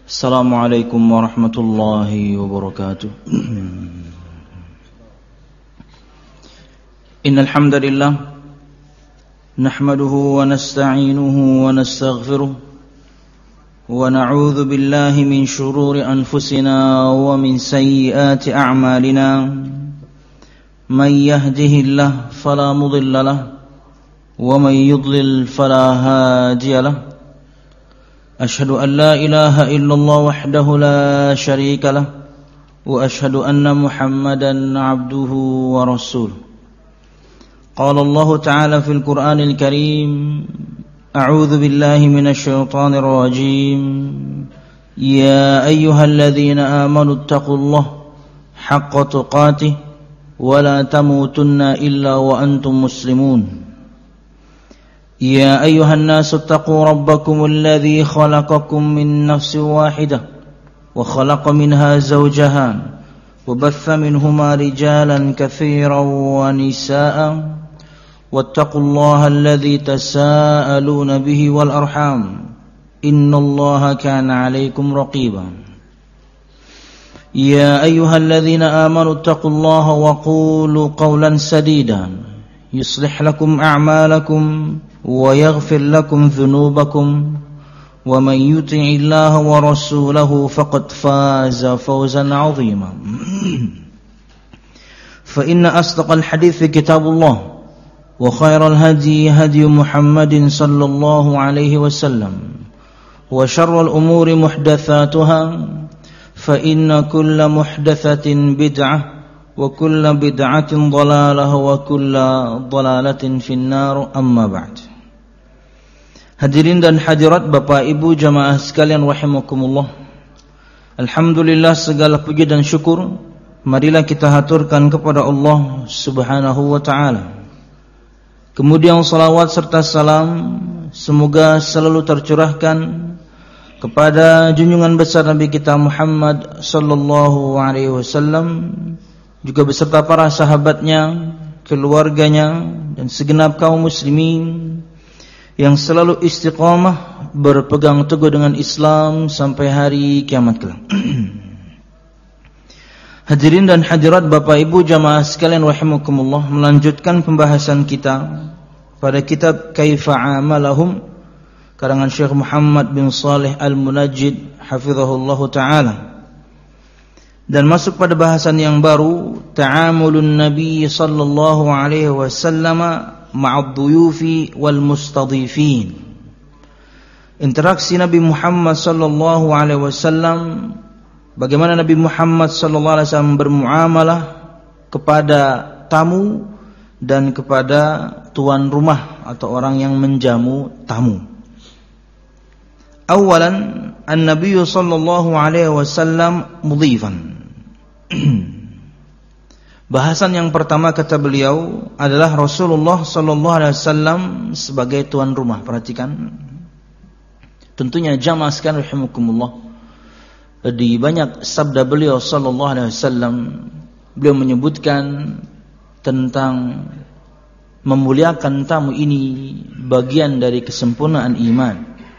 Assalamualaikum warahmatullahi wabarakatuh. Innal hamdalillah nahmaduhu wa nasta'inuhu wa nastaghfiruh wa na'udzu billahi min shururi anfusina wa min sayyiati a'malina. Man yahdihillahu fala mudilla lahu wa man yudlil fala hadiya lahu. أشهد أن لا إله إلا الله وحده لا شريك له وأشهد أن محمدا عبده ورسوله. قال الله تعالى في القرآن الكريم: أعوذ بالله من الشيطان الرجيم. يا أيها الذين آمنوا اتقوا الله حق تقاته ولا تموتن إلا وأنتم مسلمون. يا أيها الناس اتقوا ربكم الذي خلقكم من نفس واحدة وخلق منها زوجها وبث منهما رجالا كثيرا ونساء واتقوا الله الذي تساءلون به والأرحام إن الله كان عليكم رقيبا. يا أيها الذين آمنوا اتقوا الله وقولوا قولا سديدا يصلح لكم أعمالكم ويغفر لكم ذنوبكم ومن يطع الله ورسوله فقد فاز فوزا عظيما. فإن أصدق الحديث كتاب الله وخير الهدي هدي محمد صلى الله عليه وسلم وشر الأمور محدثاتها فإن كل محدثة بدعة وكل بدعة ضلالة وكل ضلالة في النار أما بعد. Hadirin dan hadirat, Bapak Ibu jamaah sekalian rahimakumullah. Alhamdulillah, segala puji dan syukur marilah kita haturkan kepada Allah Subhanahu wa taala. Kemudian salawat serta salam semoga selalu tercurahkan kepada junjungan besar Nabi kita Muhammad sallallahu alaihi wasallam, juga beserta para sahabatnya, keluarganya, dan segenap kaum muslimin yang selalu istiqamah berpegang teguh dengan Islam sampai hari kiamat kelak. Hadirin dan hadirat, Bapak Ibu jamaah sekalian rahimakumullah, melanjutkan pembahasan kita pada kitab Kaifa Amalahum karangan Syekh Muhammad bin Shalih Al-Munajjid hafizahullahu taala. Dan masuk pada bahasan yang baru, ta'amulun Nabi sallallahu alaihi wasallam ma'ad dhuyufi wal mustadhifin. Interaksi Nabi Muhammad sallallahu alaihi wasallam, bagaimana Nabi Muhammad sallallahu alaihi wasallam bermuamalah kepada tamu dan kepada tuan rumah atau orang yang menjamu tamu. Awalan, an-Nabi sallallahu alaihi wasallam mudhifan. Bahasan yang pertama kata beliau adalah Rasulullah sallallahu alaihi wasallam sebagai tuan rumah. Perhatikan. Tentunya jamaah sekalian rahimakumullah, di banyak sabda beliau sallallahu alaihi wasallam beliau menyebutkan tentang memuliakan tamu ini bagian dari kesempurnaan iman.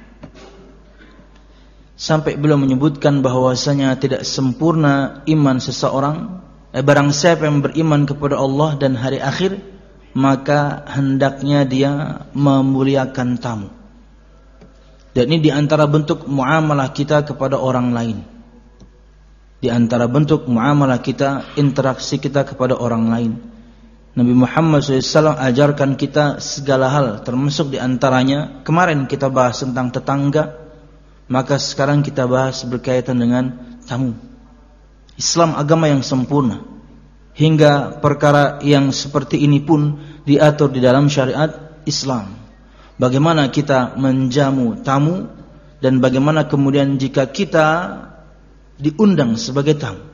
Sampai beliau menyebutkan bahwasanya tidak sempurna iman seseorang, barang siapa yang beriman kepada Allah dan hari akhir, maka hendaknya dia memuliakan tamu. Dan ini diantara bentuk muamalah kita kepada orang lain. Di antara bentuk muamalah kita, interaksi kita kepada orang lain. Nabi Muhammad SAW ajarkan kita segala hal, termasuk diantaranya kemarin kita bahas tentang tetangga, maka sekarang kita bahas berkaitan dengan tamu. Islam agama yang sempurna, hingga perkara yang seperti ini pun diatur di dalam syariat Islam. Bagaimana kita menjamu tamu, dan bagaimana kemudian jika kita diundang sebagai tamu.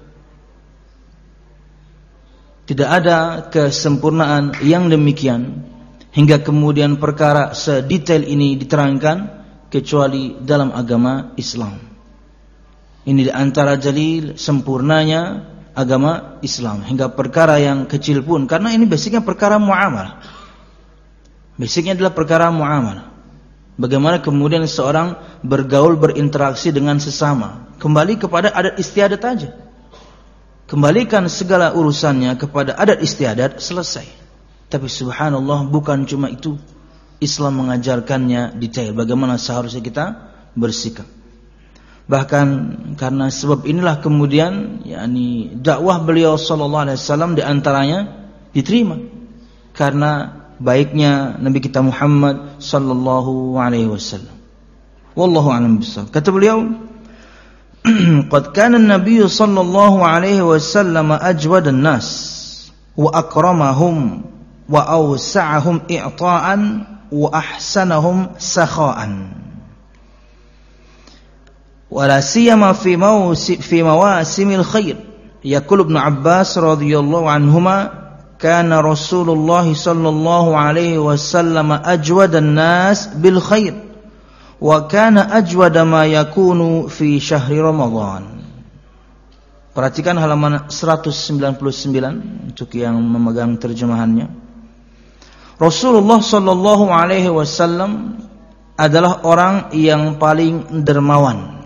Tidak ada kesempurnaan yang demikian hingga kemudian perkara sedetail ini diterangkan kecuali dalam agama Islam. Ini di antara jalil sempurnanya agama Islam, hingga perkara yang kecil pun, karena ini basicnya perkara muamalah. Basicnya adalah perkara muamalah. Bagaimana kemudian seorang bergaul, berinteraksi dengan sesama. Kembali kepada adat istiadat aja. Kembalikan segala urusannya kepada adat istiadat, selesai. Tapi subhanallah, bukan cuma itu. Islam mengajarkannya detail bagaimana seharusnya kita bersikap. Bahkan karena sebab inilah kemudian dakwah beliau sallallahu alaihi wasallam di antaranya diterima karena baiknya Nabi kita Muhammad sallallahu alaihi wasallam. Wallahu a'lam bishawab. Kata beliau, "Qad kana an-nabiy sallallahu alaihi wasallam ajwadan nas wa akramahum wa awsa'ahum i'ta'an wa ahsanahum sakha'an. Wala siyama fi mawasimil khair." Yaqul Ibnu Abbas radhiyallahu anhuma, "Kana Rasulullah sallallahu alaihi wasallam ajwadan nas bil khair wa kana ajwada ma yakunu fi syahri Ramadan." Perhatikan halaman 199 untuk yang memegang terjemahannya. Rasulullah sallallahu alaihi wasallam adalah orang yang paling dermawan.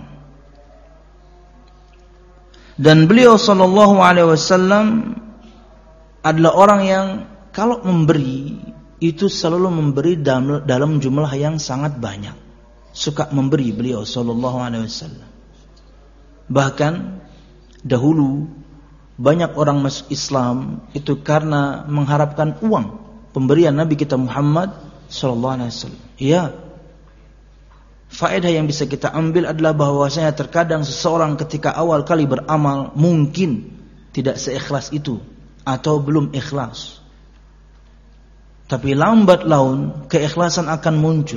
Dan beliau sallallahu alaihi wasallam adalah orang yang kalau memberi itu selalu memberi dalam jumlah yang sangat banyak. Suka memberi beliau sallallahu alaihi wasallam. Bahkan dahulu banyak orang masuk Islam itu karena mengharapkan uang pemberian Nabi kita Muhammad sallallahu alaihi wasallam. Ya. Faedah yang bisa kita ambil adalah bahwasanya terkadang seseorang ketika awal kali beramal mungkin tidak seikhlas itu atau belum ikhlas. Tapi lambat laun keikhlasan akan muncul.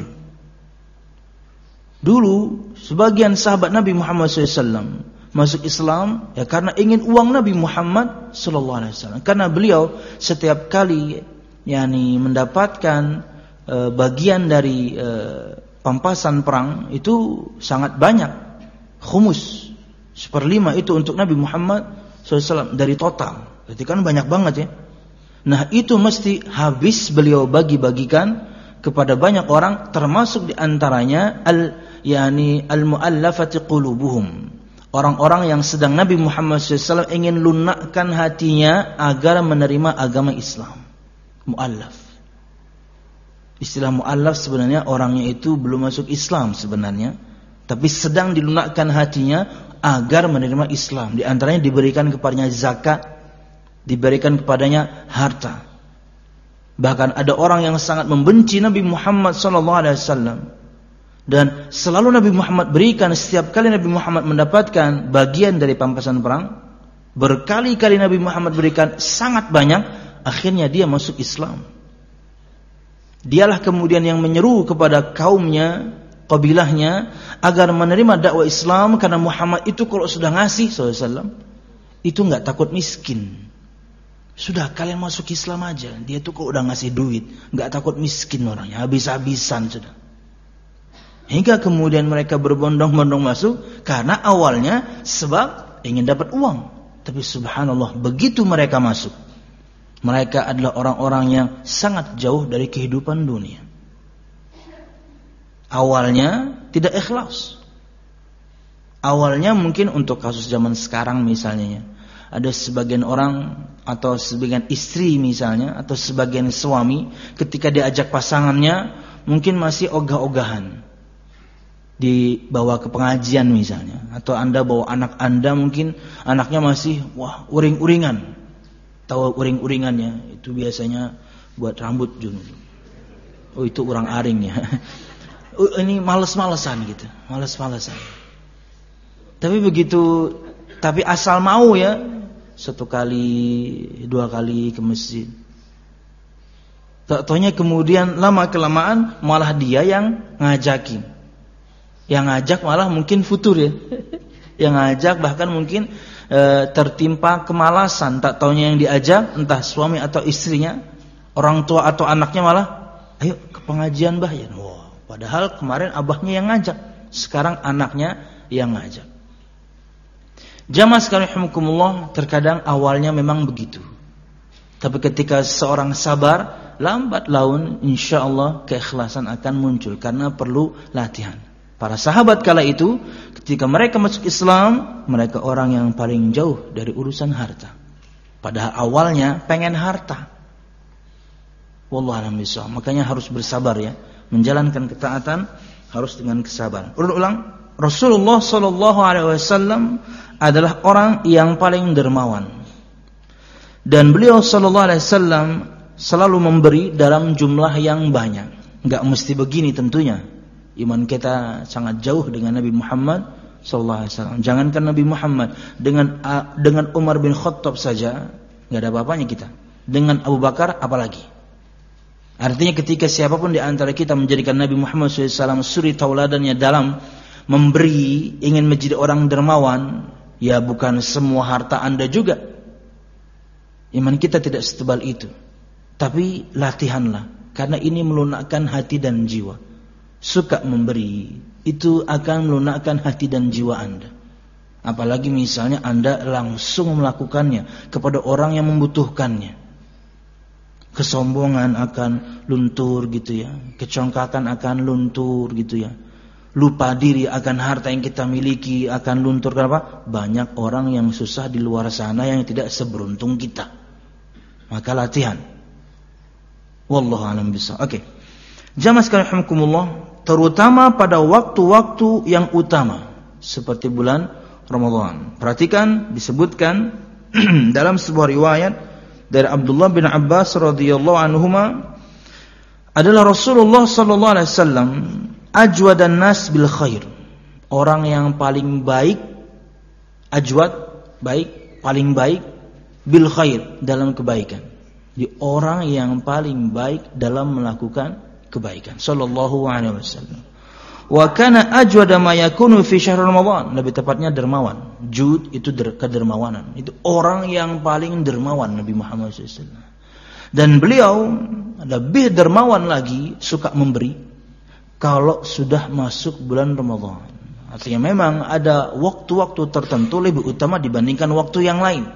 Dulu sebagian sahabat Nabi Muhammad SAW masuk Islam ya karena ingin uang Nabi Muhammad SAW. Karena beliau setiap kali mendapatkan bagian dari pampasan perang itu sangat banyak, khumus 1/5 itu untuk Nabi Muhammad SAW dari total. Berarti kan banyak banget ya. Nah itu mesti habis beliau bagi-bagikan kepada banyak orang, termasuk diantaranya al-mu'allafati qulubuhum, orang-orang yang sedang Nabi Muhammad SAW ingin lunakkan hatinya agar menerima agama Islam. Mu'allaf. Istilah mu'allaf sebenarnya orangnya itu belum masuk Islam sebenarnya, tapi sedang dilunakkan hatinya agar menerima Islam. Di antaranya diberikan kepadanya zakat, diberikan kepadanya harta. Bahkan ada orang yang sangat membenci Nabi Muhammad SAW, dan selalu Nabi Muhammad berikan. Setiap kali Nabi Muhammad mendapatkan bagian dari pampasan perang, berkali-kali Nabi Muhammad berikan sangat banyak. Akhirnya dia masuk Islam. Dialah kemudian yang menyeru kepada kaumnya, kabilahnya, agar menerima dakwah Islam. Karena Muhammad itu kalau sudah ngasih SAW, itu gak takut miskin. Sudah kalian masuk Islam aja. Dia tuh kok udah ngasih duit, gak takut miskin orangnya, habis-habisan sudah. Hingga kemudian mereka berbondong-bondong masuk, karena awalnya sebab ingin dapat uang. Tapi subhanallah, begitu mereka masuk, mereka adalah orang-orang yang sangat jauh dari kehidupan dunia. Awalnya tidak ikhlas. Awalnya mungkin untuk kasus zaman sekarang misalnya, ada sebagian orang atau sebagian istri misalnya, atau sebagian suami ketika diajak pasangannya mungkin masih ogah-ogahan, dibawa ke pengajian misalnya, atau Anda bawa anak Anda, mungkin anaknya masih uring-uringan. Tahu uring-uringannya? Itu biasanya buat rambut Jun. Oh itu urang aring ya. Ini males-malesan gitu, males-malesan. Tapi asal mau ya, 1 kali 2 kali ke masjid. Tak taunya kemudian lama kelamaan malah dia yang ngajakin. Yang ngajak malah mungkin futur ya. Yang ngajak bahkan mungkin tertimpa kemalasan. Tak taunya yang diajak entah suami atau istrinya, orang tua atau anaknya malah, ayo ke pengajian bah ya. Wah, padahal kemarin abahnya yang ngajak, sekarang anaknya yang ngajak. Jamaah sekalian rahimakumullah, terkadang awalnya memang begitu. Tapi ketika seorang sabar, lambat laun insyaallah keikhlasan akan muncul karena perlu latihan. Para sahabat kala itu ketika mereka masuk Islam, mereka orang yang paling jauh dari urusan harta. Padahal awalnya pengen harta. Wallahu a'lam bishawab. Makanya harus bersabar ya. Menjalankan ketaatan harus dengan kesabaran. Ulang, Rasulullah sallallahu alaihi wasallam adalah orang yang paling dermawan. Dan beliau sallallahu alaihi wasallam selalu memberi dalam jumlah yang banyak. Enggak mesti begini tentunya. Iman kita sangat jauh dengan Nabi Muhammad sallallahu alaihi wasallam. Jangankan Nabi Muhammad, dengan Umar bin Khattab saja enggak ada apa-apanya kita. Dengan Abu Bakar apalagi. Artinya ketika siapapun di antara kita menjadikan Nabi Muhammad SAW suri tauladannya dalam memberi, ingin menjadi orang dermawan, ya bukan semua harta Anda juga. Iman kita tidak setebal itu. Tapi latihanlah, karena ini melunakkan hati dan jiwa. Suka memberi, itu akan melunakkan hati dan jiwa Anda. Apalagi misalnya Anda langsung melakukannya kepada orang yang membutuhkannya. Kesombongan akan luntur gitu ya. Kecongkakan akan luntur gitu ya. Lupa diri akan harta yang kita miliki akan luntur. Kenapa? Banyak orang yang susah di luar sana yang tidak seberuntung kita. Maka latihan. Wallahu a'lam bishawab. Oke. Jamaah sekalian rahimakumullah, terutama pada waktu-waktu yang utama seperti bulan Ramadan. Perhatikan disebutkan dalam sebuah riwayat dari Abdullah bin Abbas radhiyallahu anhuma adalah Rasulullah sallallahu alaihi wasallam ajwadan nas bil khair. Orang yang paling baik, ajwad baik, paling baik bil khair dalam kebaikan. Di orang yang paling baik dalam melakukan kebaikan sallallahu alaihi wasallam. Wa kana ajwada ma yakunu fi syahr Ramadan, lebih tepatnya dermawan. Jud itu kedermawanan. Itu orang yang paling dermawan Nabi Muhammad SAW. Dan beliau lebih dermawan lagi, suka memberi kalau sudah masuk bulan Ramadan. Artinya memang ada waktu-waktu tertentu lebih utama dibandingkan waktu yang lain.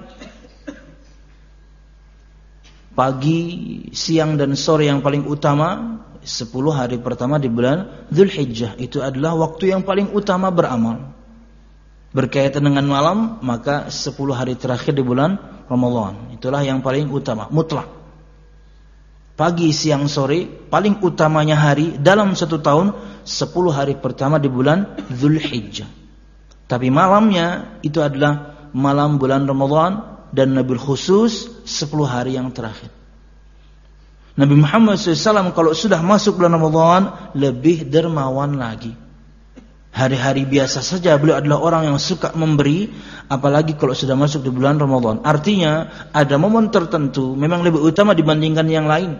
Pagi, siang dan sore yang paling utama 10 hari pertama di bulan Dzulhijjah itu adalah waktu yang paling utama beramal. Berkaitan dengan malam, maka 10 hari terakhir di bulan Ramadan itulah yang paling utama, mutlak. Pagi, siang, sore paling utamanya hari dalam satu tahun 10 hari pertama di bulan Dzulhijjah. Tapi malamnya itu adalah malam bulan Ramadan dan nabil khusus 10 hari yang terakhir. Nabi Muhammad SAW kalau sudah masuk bulan Ramadan lebih dermawan lagi. Hari-hari biasa saja beliau adalah orang yang suka memberi, apalagi kalau sudah masuk di bulan Ramadan. Artinya ada momen tertentu memang lebih utama dibandingkan yang lain.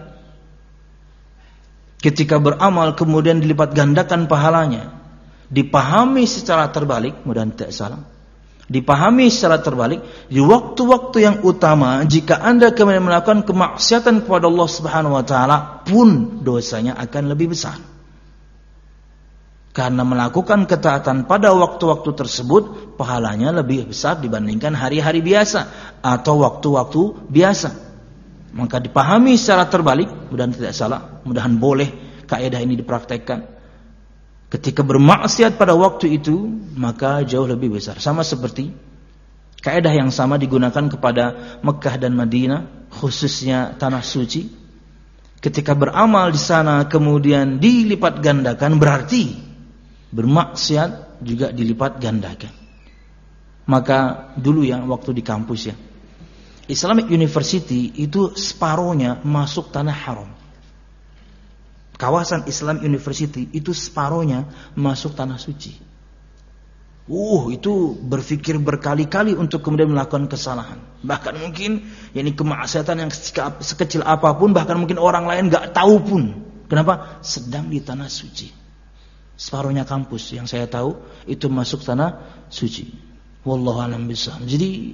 Ketika beramal kemudian dilipat gandakan pahalanya. Dipahami secara terbalik, mudah-mudahan tidak salah. Dipahami secara terbalik, di waktu-waktu yang utama jika Anda kemudian melakukan kemaksiatan kepada Allah Subhanahu wa taala pun dosanya akan lebih besar. Karena melakukan ketaatan pada waktu-waktu tersebut pahalanya lebih besar dibandingkan hari-hari biasa atau waktu-waktu biasa. Maka dipahami secara terbalik, mudah-mudahan tidak salah, mudah-mudahan boleh kaidah ini dipraktekkan. Ketika bermaksiat pada waktu itu, maka jauh lebih besar. Sama seperti kaidah yang sama digunakan kepada Mekah dan Madinah, khususnya tanah suci. Ketika beramal di sana kemudian dilipat gandakan, berarti bermaksiat juga dilipat gandakan. Maka dulu ya, waktu di kampus ya, Islamic University itu separuhnya masuk tanah haram. Kawasan Islam University itu separuhnya masuk tanah suci. Itu berpikir berkali-kali untuk kemudian melakukan kesalahan. Bahkan mungkin ini kemaksiatan yang sekecil apapun, bahkan mungkin orang lain enggak tahu pun. Kenapa? Sedang di tanah suci. Separuhnya kampus yang saya tahu itu masuk tanah suci. Wallahu a'lam bishawab. Jadi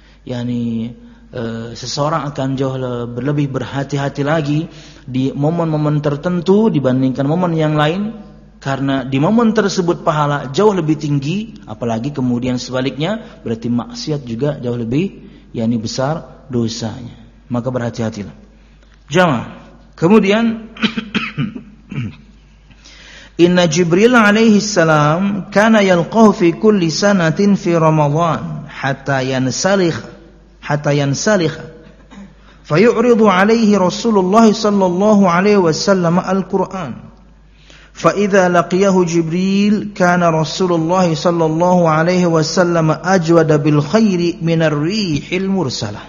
seseorang akan jauh lebih berhati-hati lagi di momen-momen tertentu dibandingkan momen yang lain, karena di momen tersebut pahala jauh lebih tinggi, apalagi kemudian sebaliknya berarti maksiat juga jauh lebih besar dosanya. Maka berhati-hatilah. Jamaah, Kemudian Inna Jibril alaihi salam kana yalqahu fi kulli sanatin fi Ramadan hatta yansalikh fayu'ridu alaihi Rasulullah sallallahu alaihi wasallam al-Qur'an fa idza laqiyahu Jibril kana Rasulullah sallallahu alaihi wasallam ajwada bil khairi minar rihil mursalah.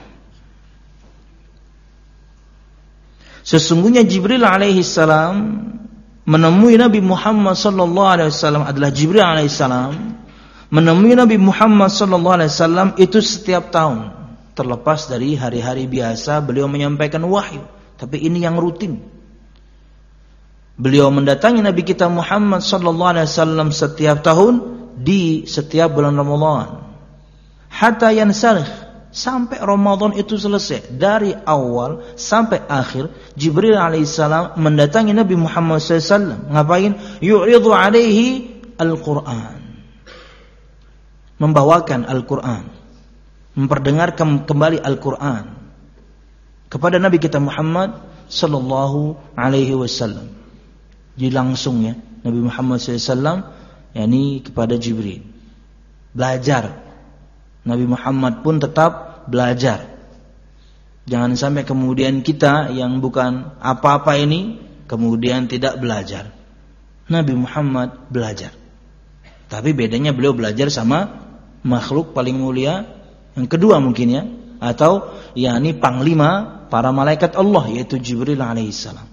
Sesungguhnya Jibril alaihi salam menemui Nabi Muhammad sallallahu alaihi wasallam adalah Jibril alaihi salam menemui Nabi Muhammad sallallahu alaihi wasallam itu setiap tahun, terlepas dari hari-hari biasa beliau menyampaikan wahyu, tapi ini yang rutin. Beliau mendatangi Nabi kita Muhammad sallallahu alaihi wasallam setiap tahun di setiap bulan Ramadan. Hatta yansalikh, sampai Ramadan itu selesai, dari awal sampai akhir Jibril alaihissalam mendatangi Nabi Muhammad SAW. Ngapain? Yu'ridu alaihi Al-Quran, membawakan Al-Quran, memperdengarkan kembali Al-Quran kepada Nabi kita Muhammad sallallahu alaihi wasallam. Jadi langsung ya Nabi Muhammad SAW yakni kepada Jibril belajar. Nabi Muhammad pun tetap belajar. Jangan sampai kemudian kita yang bukan apa-apa ini kemudian tidak belajar. Nabi Muhammad belajar. Tapi bedanya beliau belajar sama makhluk paling mulia yang kedua mungkin ya, atau yakni panglima para malaikat Allah yaitu Jibril alaihissalam.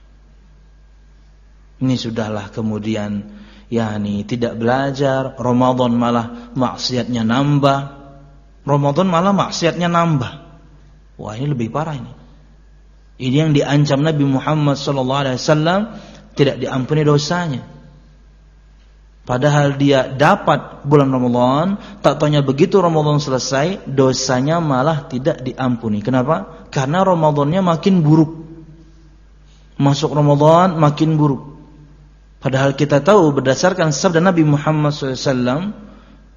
Ini sudahlah kemudian yakni tidak belajar, Ramadan malah maksiatnya nambah. Ramadan malah maksiatnya nambah. Wah, ini lebih parah ini. Ini yang diancam Nabi Muhammad SAW tidak diampuni dosanya. Padahal dia dapat bulan Ramadan, tak taunya begitu Ramadan selesai, dosanya malah tidak diampuni. Kenapa? Karena Ramadannya makin buruk. Masuk Ramadan makin buruk. Padahal kita tahu berdasarkan sabda Nabi Muhammad SAW,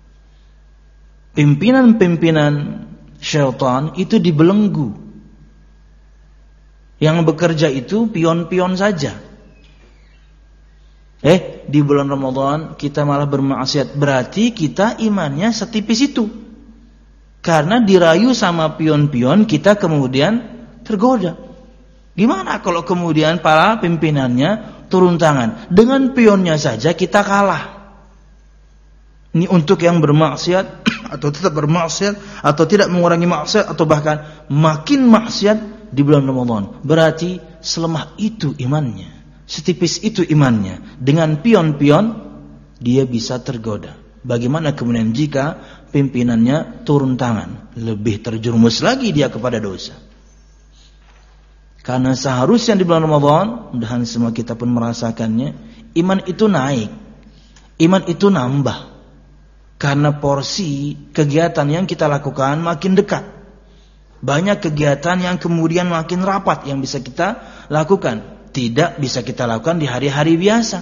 pimpinan-pimpinan syaitan itu dibelenggu. Yang bekerja itu pion-pion saja. Di bulan Ramadan kita malah bermaksiat, berarti kita imannya setipis itu. Karena dirayu sama pion-pion kita kemudian tergoda. Gimana kalau kemudian para pimpinannya turun tangan? Dengan pionnya saja kita kalah. Ini untuk yang bermaksiat atau tetap bermaksiat atau tidak mengurangi maksiat atau bahkan makin maksiat di bulan Ramadan. Berarti selemah itu imannya, setipis itu imannya. Dengan pion-pion dia bisa tergoda. Bagaimana kemudian jika pimpinannya turun tangan? Lebih terjerumus lagi dia kepada dosa. Karena seharusnya di bulan Ramadan, mudah-mudahan semua kita pun merasakannya, iman itu naik, iman itu nambah. Karena porsi kegiatan yang kita lakukan makin dekat. Banyak kegiatan yang kemudian makin rapat yang bisa kita lakukan. Tidak bisa kita lakukan di hari-hari biasa.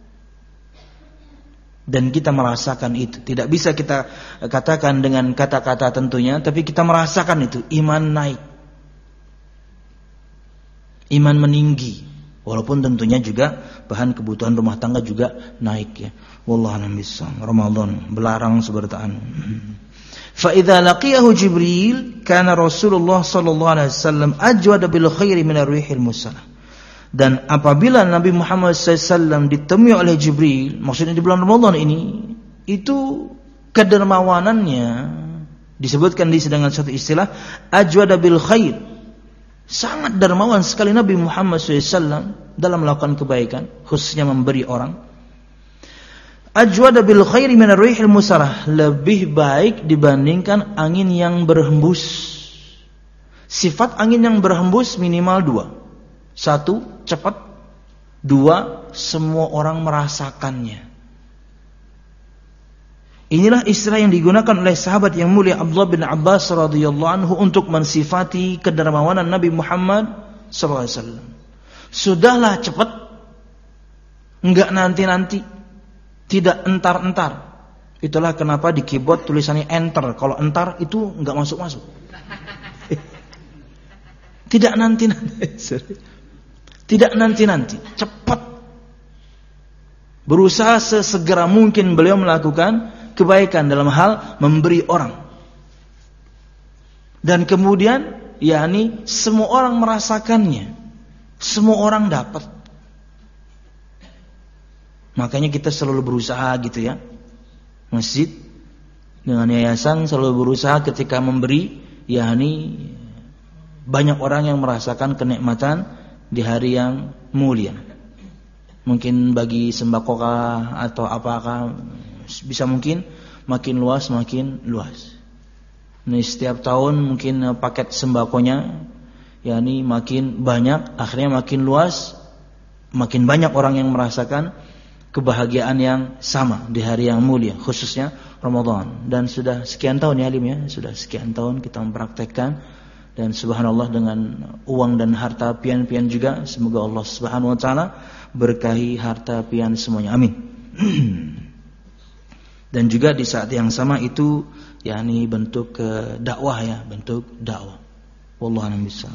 Dan kita merasakan itu. Tidak bisa kita katakan dengan kata-kata tentunya, tapi kita merasakan itu. Iman naik. Iman meninggi. Walaupun tentunya juga bahan kebutuhan rumah tangga juga naik ya. Wallahu a'lam bishawab. Ramadan belarang sebertaan. Fa idza laqiyahu Jibril kana Rasulullah sallallahu alaihi wasallam ajwada bil khairi min ar-rihil musalah. Dan apabila Nabi Muhammad SAW ditemui oleh Jibril, maksudnya di bulan Ramadan ini, itu kedermawanannya disebutkan di dengan satu istilah ajwada bil khair. Sangat dermawan sekali Nabi Muhammad SAW dalam melakukan kebaikan, khususnya memberi orang. Ajwada bil khairi min ar-rihil musarah, lebih baik dibandingkan angin yang berhembus. Sifat angin yang berhembus minimal dua. Satu, cepat. Dua, semua orang merasakannya. Inilah istilah yang digunakan oleh sahabat yang mulia Abdullah bin Abbas radhiyallahu anhu untuk mensifati kedermawanan Nabi Muhammad SAW. Sudahlah cepat, enggak nanti-nanti, tidak entar-entar. Itulah kenapa di keyboard tulisannya enter. Kalau entar itu enggak masuk-masuk. Tidak nanti-nanti. Tidak nanti-nanti, cepat. Berusaha sesegera mungkin beliau melakukan kebaikan dalam hal memberi orang. Dan kemudian, yakni semua orang merasakannya. Semua orang dapat. Makanya kita selalu berusaha gitu ya. Masjid dengan yayasan selalu berusaha ketika memberi, yakni banyak orang yang merasakan kenikmatan di hari yang mulia. Mungkin bagi sembako atau apakah, bisa mungkin makin luas. Ini setiap tahun mungkin paket sembakonya yakni makin banyak, akhirnya makin luas, makin banyak orang yang merasakan kebahagiaan yang sama di hari yang mulia, khususnya Ramadan. Dan sudah sekian tahun ya Alim ya, sudah sekian tahun kita mempraktekkan. Dan subhanallah dengan uang dan harta pian-pian juga, semoga Allah Subhanahu wa taala berkahi harta pian semuanya. Amin. Dan juga di saat yang sama itu yakni bentuk dakwah ya, bentuk dakwah. Wallahu a'lam bishawab.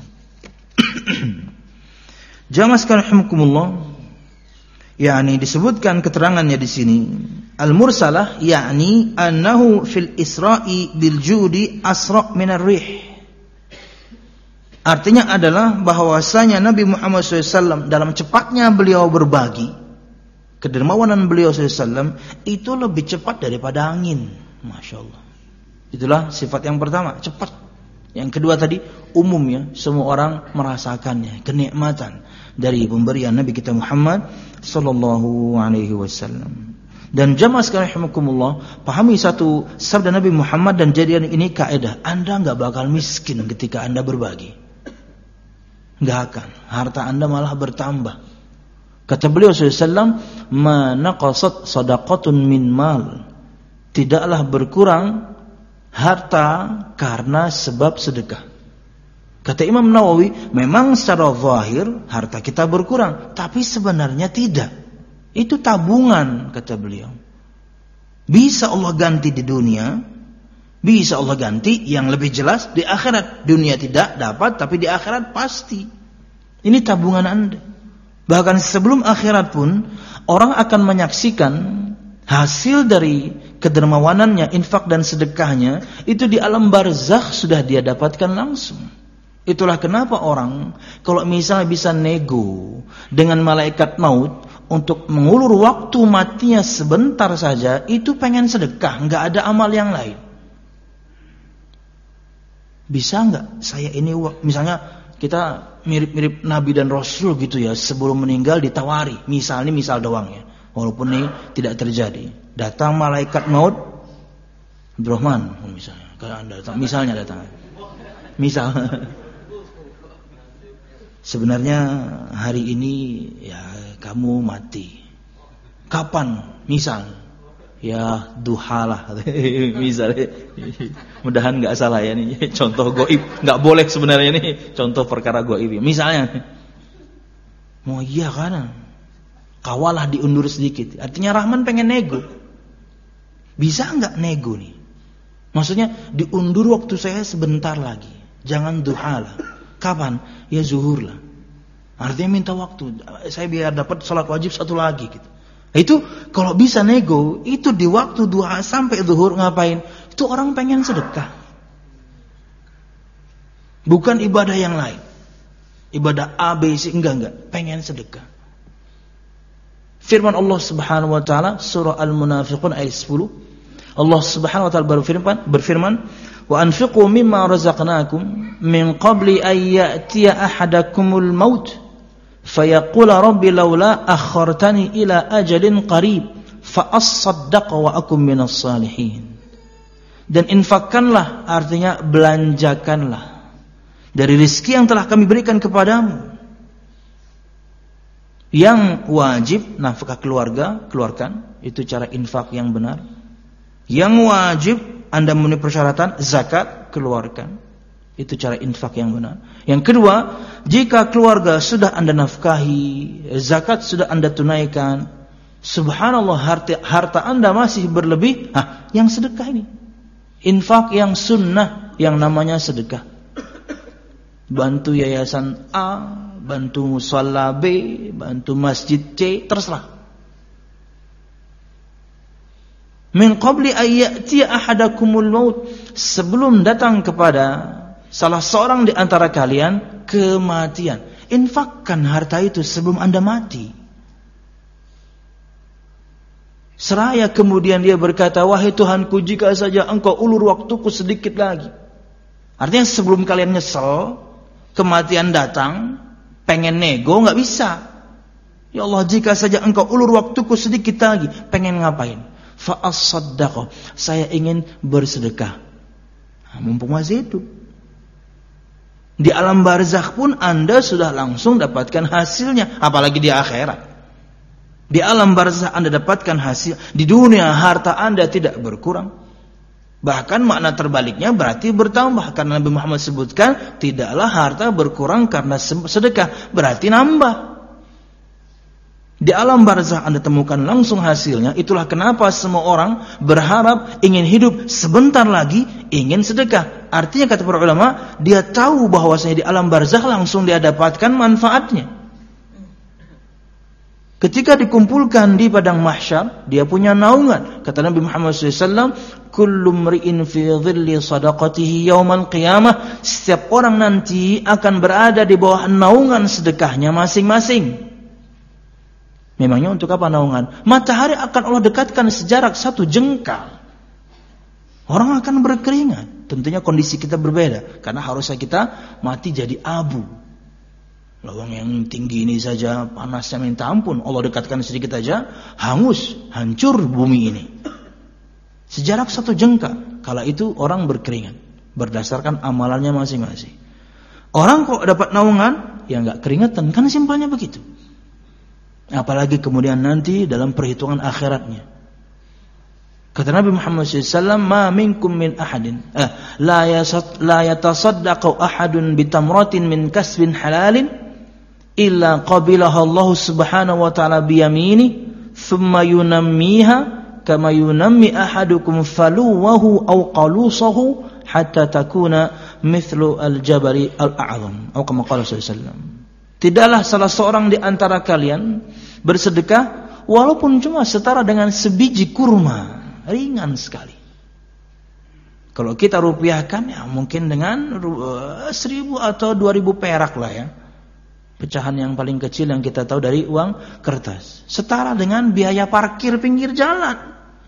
Jamaah sekalian rahimakumullah, yakni disebutkan keterangannya di sini al-mursalah, yakni annahu fil isra'i bil judi asra' min ar-rih. Artinya adalah bahwasanya Nabi Muhammad SAW dalam cepatnya beliau berbagi, kedermawanan beliau SAW itu lebih cepat daripada angin. Masya Allah. Itulah sifat yang pertama, cepat. Yang kedua tadi, umumnya semua orang merasakannya, kenikmatan dari pemberian Nabi kita Muhammad sallallahu alaihi wasallam. Dan jamaah sekalian rahimakumullah, pahami satu sabda Nabi Muhammad dan jadian ini kaidah, Anda enggak bakal miskin ketika Anda berbagi. Enggak akan, harta Anda malah bertambah. Kata beliau SAW, ma naqasat sadaqatun min mal. Tidaklah berkurang harta karena sebab sedekah. Kata Imam Nawawi, memang secara zahir harta kita berkurang, tapi sebenarnya tidak. Itu tabungan, kata beliau. Bisa Allah ganti di dunia, bisa Allah ganti yang lebih jelas di akhirat. Dunia tidak dapat, tapi di akhirat pasti. Ini tabungan Anda. Bahkan sebelum akhirat pun, orang akan menyaksikan hasil dari kedermawanannya, infak dan sedekahnya, itu di alam barzakh sudah dia dapatkan langsung. Itulah kenapa orang, kalau misalnya bisa nego dengan malaikat maut, untuk mengulur waktu matinya sebentar saja, itu pengen sedekah, nggak ada amal yang lain. Bisa nggak saya ini, misalnya kita mirip-mirip Nabi dan Rasul gitu ya, sebelum meninggal ditawari, misal doang ya, walaupun ini tidak terjadi. Datang malaikat maut, Abdurrahman misalnya, kalau Anda datang, misal sebenarnya hari ini ya kamu mati. Kapan? Misal ya duhalah misalnya. Mudahan nggak salah ya nih, contoh goib, nggak boleh sebenarnya nih, contoh perkara goib misalnya. Mau iya kan, kawalah diundur sedikit, artinya Rahman pengen nego. Bisa nggak nego nih, maksudnya diundur waktu saya sebentar lagi, jangan duhalah. Kapan? Ya zuhur lah, artinya minta waktu saya biar dapat salat wajib satu lagi gitu. Itu kalau bisa nego, itu di waktu duha sampai zuhur ngapain? Itu orang pengen sedekah. Bukan ibadah yang lain. Ibadah A, B, C, enggak. Pengen sedekah. Firman Allah Subhanahu wa taala surah Al-Munafiqun ayat 10. Allah Subhanahu wa taala berfirman, "Wa anfiqu mimma razaqnakum min qabli an ya'tiya ahadakumul maut." Fayaqula rabbi laula akhartani ila ajalin qarib fa as-saddaq wa akum minas salihin. Dan infakkanlah, artinya belanjakanlah dari rezeki yang telah kami berikan kepadamu. Yang wajib nafkah keluarga, keluarkan, itu cara infak yang benar. Yang wajib Anda memenuhi persyaratan zakat, keluarkan. Itu cara infak yang benar. Yang kedua, jika keluarga sudah Anda nafkahi, zakat sudah Anda tunaikan, subhanallah harta Anda masih berlebih, yang sedekah ini. Infak yang sunnah yang namanya sedekah. Bantu yayasan A, bantu musalla B, bantu masjid C, terserah. Min qabli ayyati ahadakumul maut, sebelum datang kepada salah seorang di antara kalian kematian. Infakkan harta itu sebelum Anda mati. Seraya kemudian dia berkata, wahai Tuhanku, jika saja engkau ulur waktuku sedikit lagi. Artinya sebelum kalian nyesel, kematian datang, pengen nego, gak bisa. Ya Allah, jika saja engkau ulur waktuku sedikit lagi, pengen ngapain? Fa'as-saddaqah, saya ingin bersedekah. Nah, mumpung masih hidup. Di alam barzakh pun Anda sudah langsung dapatkan hasilnya, apalagi di akhirat. Di alam barzakh Anda dapatkan hasil. Di dunia harta Anda tidak berkurang. Bahkan makna terbaliknya berarti bertambah. Karena Nabi Muhammad sebutkan, tidaklah harta berkurang karena sedekah, berarti nambah. Di alam barzakh Anda temukan langsung hasilnya. Itulah kenapa semua orang berharap ingin hidup sebentar lagi, ingin sedekah. Artinya kata para ulama, dia tahu bahwasanya di alam barzakh langsung dia dapatkan manfaatnya. Ketika dikumpulkan di padang mahsyar, dia punya naungan. Kata Nabi Muhammad SAW, kullu mri'in fi dhilli sadaqatihi yaumal qiyamah. Setiap orang nanti akan berada di bawah naungan sedekahnya masing-masing. Memangnya untuk apa naungan? Matahari akan Allah dekatkan sejarak 1 jengkal. Orang akan berkeringat. Tentunya kondisi kita berbeda, karena harusnya kita mati jadi abu. Lawang yang tinggi ini saja panasnya minta ampun, Allah dekatkan sedikit aja, hangus, hancur bumi ini. Sejarak 1 jengkal. Kala itu orang berkeringat berdasarkan amalannya masing-masing. Orang kok dapat naungan, ya enggak keringatan, kan simpelnya begitu. Apalagi kemudian nanti dalam perhitungan akhiratnya. Kata Nabi Muhammad SAW, ma minkum min ahadin la yatasaddaqu ahadun bitamratin min kasbin halalin illa qabilaha Allah subhanahu wa ta'ala biyamini thumma yunammiha kama yunammi ahadukum faluwahu aw qalusahu hatta takuna mithlu al-jabari al-a'zam atau kama qala sallallahu. Tidaklah salah seorang di antara kalian bersedekah walaupun cuma setara dengan sebiji kurma, ringan sekali. Kalau kita rupiahkan ya mungkin dengan 1.000 atau 2.000 perak lah ya. Pecahan yang paling kecil yang kita tahu dari uang kertas. Setara dengan biaya parkir pinggir jalan.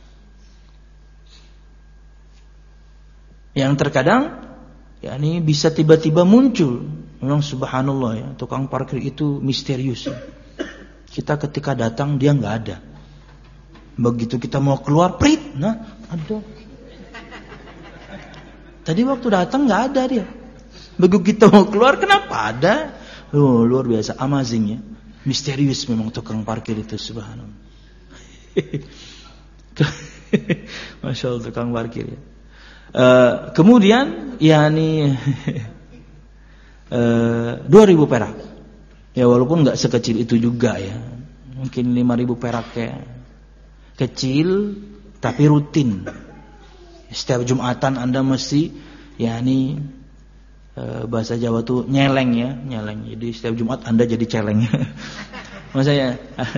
Yang terkadang ya ini bisa tiba-tiba muncul. Memang subhanallah ya, tukang parkir itu misterius. Kita ketika datang dia nggak ada. Begitu kita mau keluar, prit, nah ada. Tadi waktu datang nggak ada dia. Begitu kita mau keluar, kenapa ada? Oh, luar biasa, amazing ya. Misterius memang tukang parkir itu, subhanallah. Masya Allah tukang parkir ya. Kemudian, yakni 2.000 perak. Ya walaupun nggak sekecil itu juga ya. Mungkin 5.000 perak ya. Kecil tapi rutin. Setiap Jumatan Anda mesti yakni bahasa Jawa tuh nyeleng ya, nyeleng. Jadi setiap Jumat Anda jadi celeng. Maksudnya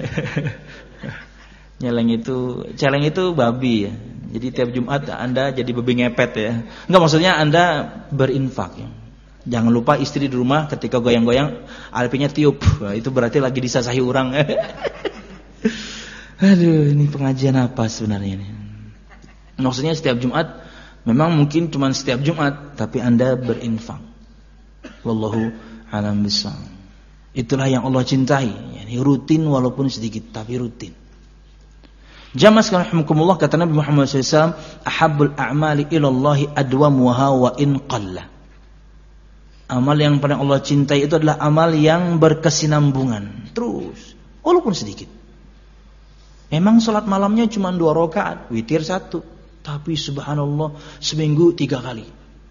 celeng itu babi ya. Jadi tiap Jumat Anda jadi babi ngepet ya. Enggak, maksudnya Anda berinfak ya. Jangan lupa istri di rumah ketika goyang-goyang alpinya tiup. Wah, itu berarti lagi disasahi orang. Aduh, ini pengajian apa sebenarnya ini? Maksudnya setiap Jumat, memang mungkin cuma setiap Jumat, tapi Anda berinfak. Wallahu a'lam bishawab. Itulah yang Allah cintai, yani rutin walaupun sedikit, tapi rutin. Jamaah sekalian rahimakumullah, kata Nabi Muhammad SAW, ahabbul a'mali ilallahi adwamuha wa in qalla. Amal yang paling Allah cintai itu adalah amal yang berkesinambungan terus, walaupun sedikit. Memang salat malamnya cuma 2 rakaat, witir 1, tapi subhanallah seminggu 3 kali.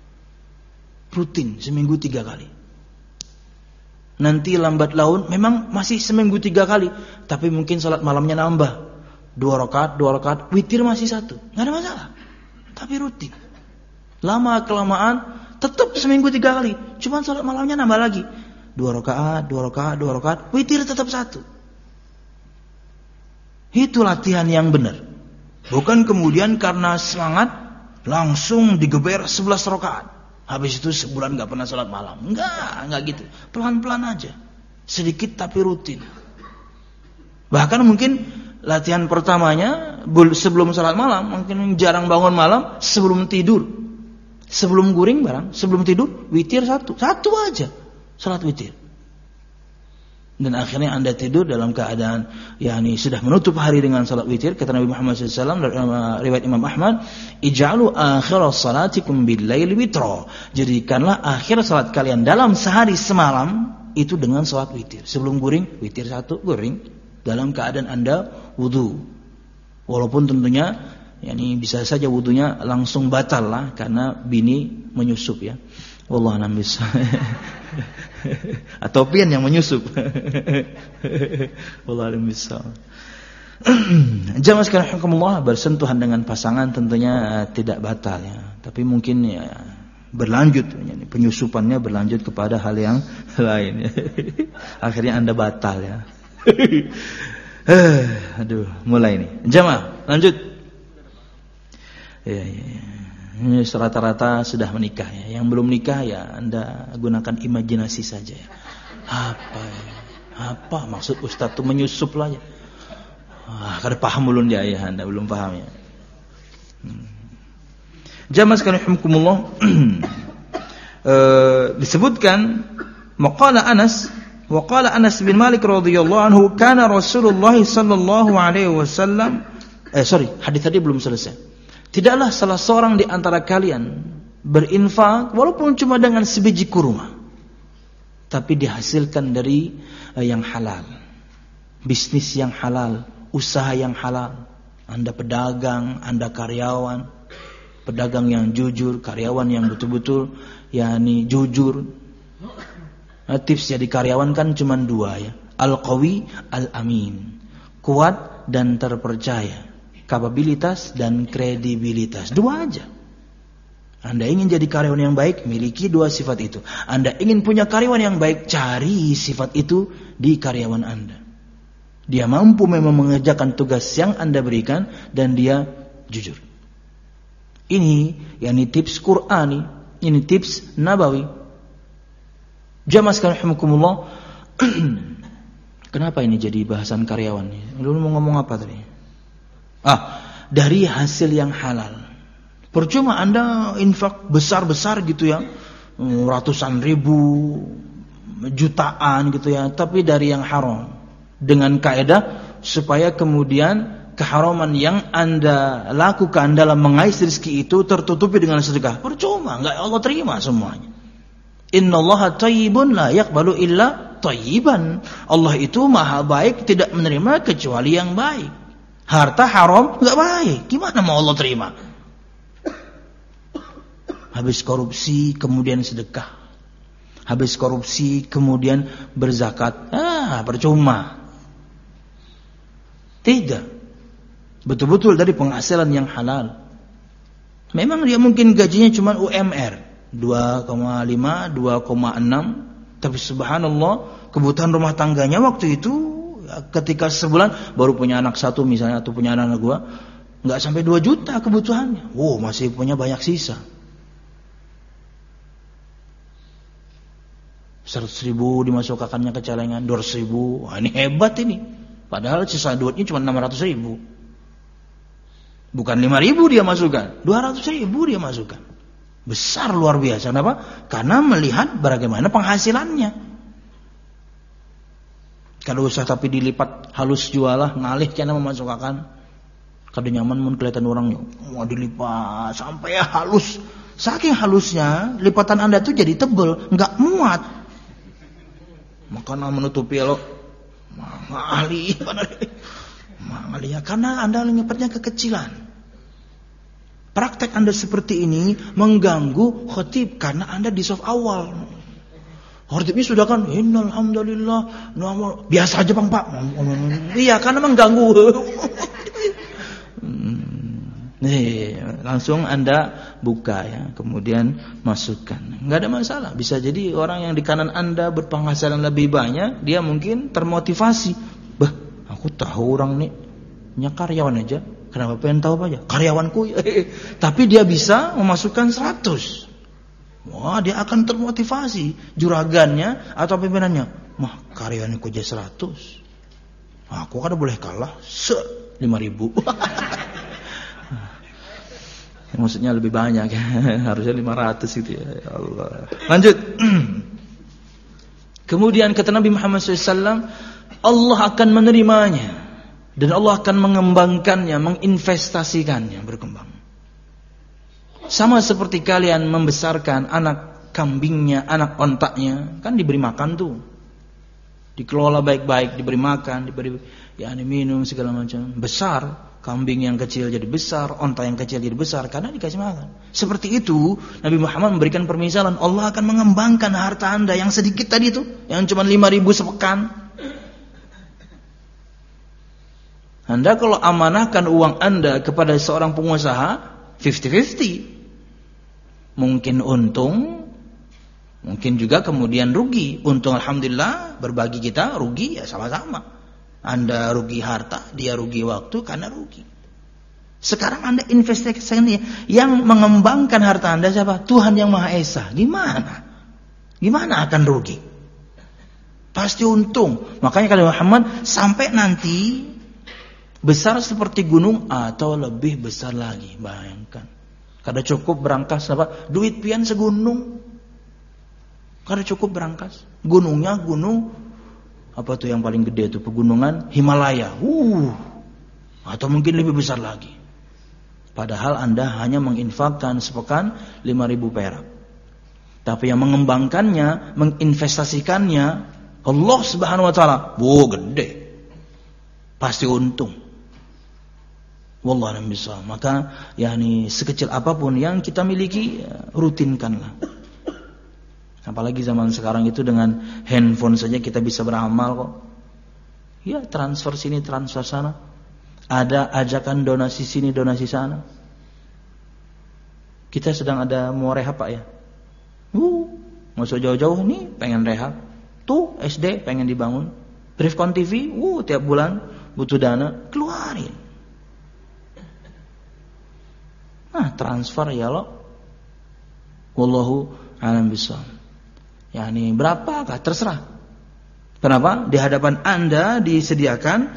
Rutin seminggu 3 kali. Nanti lambat laun memang masih seminggu 3 kali, tapi mungkin salat malamnya nambah 2 rakaat, witir masih 1, nggak ada masalah. Tapi rutin. Lama kelamaan tetap seminggu 3 kali, cuma salat malamnya nambah lagi. 2 2 rakaat, witir tetap 1. Itu latihan yang benar. Bukan kemudian karena semangat langsung digeber 11 rakaat. Habis itu sebulan gak pernah salat malam. Enggak gitu. Pelan-pelan aja. Sedikit tapi rutin. Bahkan mungkin latihan pertamanya sebelum salat malam, mungkin jarang bangun malam, sebelum tidur. Sebelum guring sebelum tidur, witir 1 aja. Salat witir. Dan akhirnya Anda tidur dalam keadaan sudah menutup hari dengan salat witir. Kata Nabi Muhammad SAW dalam riwayat Imam Ahmad, "Ij'alu akhir salatikum bil-laili witra." Jadikanlah akhir salat kalian dalam sehari semalam itu dengan salat witir. Sebelum guring, witir 1, guring dalam keadaan Anda wudu. Walaupun tentunya bisa saja wudunya langsung batal lah karena bini menyusup ya. Wallahu a'lam bishawab. Atau pian yang menyusup. Wallahu a'lam bishawab. Jamaah sekalian rahimakumullah, bersentuhan dengan pasangan tentunya tidak batal ya, tapi mungkin berlanjut penyusupannya berlanjut kepada hal yang lain ya. Akhirnya Anda batal ya. Aduh, mulai nih. Jamaah, lanjut. Ya. Ini rata-rata sudah menikah ya. Yang belum nikah ya Anda gunakan imajinasi saja ya. Apa maksud Ustaz itu menyusup lah ya. Kada paham ulun dia ya, Anda belum paham ya. Jamaah sekalian rahimakumullah. Disebutkan maqala Anas bin Malik radhiyallahu anhu, kana Rasulullah sallallahu alaihi wasallam hadis tadi belum selesai. Tidaklah salah seorang di antara kalian berinfak walaupun cuma dengan sebiji kurma, tapi dihasilkan dari yang halal, bisnis yang halal, usaha yang halal. Anda pedagang, Anda karyawan, pedagang yang jujur, karyawan yang betul-betul jujur. Tips jadi karyawan kan cuma 2 ya, al-qawi, al-amin, kuat dan terpercaya. Kapabilitas dan kredibilitas, 2 aja. Anda ingin jadi karyawan yang baik, miliki 2 sifat itu. Anda ingin punya karyawan yang baik, cari sifat itu di karyawan Anda. Dia mampu memang mengerjakan tugas yang Anda berikan dan dia jujur. Ini tips Qur'ani, ini tips Nabawi. Jamaah sekalian rahimakumullah. Kenapa ini jadi bahasan karyawan? Lu mau ngomong apa tadi? Dari hasil yang halal. Percuma Anda infak besar-besar gitu ya, ratusan ribu, jutaan gitu ya, tapi dari yang haram. Dengan kaidah supaya kemudian keharaman yang Anda lakukan dalam mengais rezeki itu tertutupi dengan sedekah. Percuma, enggak Allah terima semuanya. Innallaha thayyibun la yaqbalu illa thayyiban. Allah itu maha baik, tidak menerima kecuali yang baik. Harta haram enggak baik, gimana mau Allah terima? Habis korupsi kemudian sedekah, habis korupsi kemudian berzakat, percuma. Tidak, betul-betul dari penghasilan yang halal. Memang dia mungkin gajinya cuma UMR 2,5, 2,6, tapi subhanallah kebutuhan rumah tangganya waktu itu ketika sebulan baru punya anak 1 misalnya, atau punya anak 2, nggak sampai 2 juta kebutuhannya. Masih punya banyak sisa. 100.000 dimasukkannya ke celengan, 200.000. Ini hebat ini. Padahal sisa duitnya cuma 600.000. Bukan 5.000 dia masukkan, 200.000 dia masukkan. Besar luar biasa. Kenapa? Karena melihat bagaimana penghasilannya. Kalau usah tapi dilipat halus jualah, ngalih kena memasukkan. Kada nyaman mun kelihatan orang mau dilipat sampai halus. Saking halusnya, lipatan Anda tuh jadi tebel, enggak muat. Makanya menutupi lo. Mangali ya, karena Anda lipatnya kekecilan. Praktek Anda seperti ini mengganggu khatib karena Anda di soft awal. Khatibnya sudah kan, innalhamdulillah, biasa aja Pak. Iya, karena mengganggu. Nah Langsung Anda buka ya, kemudian masukkan. Enggak ada masalah. Bisa jadi orang yang di kanan Anda berpenghasilan lebih banyak, dia mungkin termotivasi. Bah, aku tahu orang nih punya karyawan aja. Kenapa pengen tahu aja? Karyawanku. Tapi dia bisa memasukkan 100. Wah, dia akan termotivasi. Juragannya atau pimpinannya, mah karyawanku aja 100. Aku kan boleh kalah 5.000. Maksudnya lebih banyak. Harusnya 500 gitu ya. Ya Allah. Lanjut. Kemudian kata Nabi Muhammad SAW, Allah akan menerimanya dan Allah akan mengembangkannya, menginvestasikannya, berkembang. Sama seperti kalian membesarkan anak kambingnya, anak ontaknya, kan diberi makan tuh. Dikelola baik-baik, diberi makan, diberi minum segala macam. Besar, kambing yang kecil jadi besar, onta yang kecil jadi besar karena dikasih makan. Seperti itu, Nabi Muhammad memberikan permisalan, Allah akan mengembangkan harta Anda yang sedikit tadi itu, yang cuma 5.000 sepekan. Anda kalau amanahkan uang Anda kepada seorang pengusaha, 50-50. Mungkin untung, mungkin juga kemudian rugi. Untung alhamdulillah, berbagi kita, rugi ya sama-sama. Anda rugi harta, dia rugi waktu karena rugi. Sekarang Anda investasikan dia. Yang mengembangkan harta Anda siapa? Tuhan yang Maha Esa. Gimana? Gimana akan rugi? Pasti untung. Makanya kata Muhammad, sampai nanti besar seperti gunung atau lebih besar lagi. Bayangkan. Kada cukup berangkas apa? Duit pian segunung. Kada cukup berangkas. Gunungnya gunung apa tuh yang paling gede itu? Pegunungan Himalaya. Atau mungkin lebih besar lagi. Padahal Anda hanya menginfakkan sepekan 5.000 perak. Tapi yang mengembangkannya, menginvestasikannya Allah Subhanahu wa taala. Gede. Pasti untung. Wallahu a'lam bishawab. Maka sekecil apapun yang kita miliki, rutinkanlah. Apalagi zaman sekarang itu dengan handphone saja kita bisa beramal kok. Ya, transfer sini, transfer sana. Ada ajakan donasi sini, donasi sana. Kita sedang ada mau rehab Pak ya. Nggak usah jauh-jauh nih, pengen rehab. Tuh SD pengen dibangun. Brifcon TV, tiap bulan butuh dana, keluarin. Nah, transfer ya lo. Wallahu a'lam bishawab. Berapakah? Terserah. Kenapa? Di hadapan Anda disediakan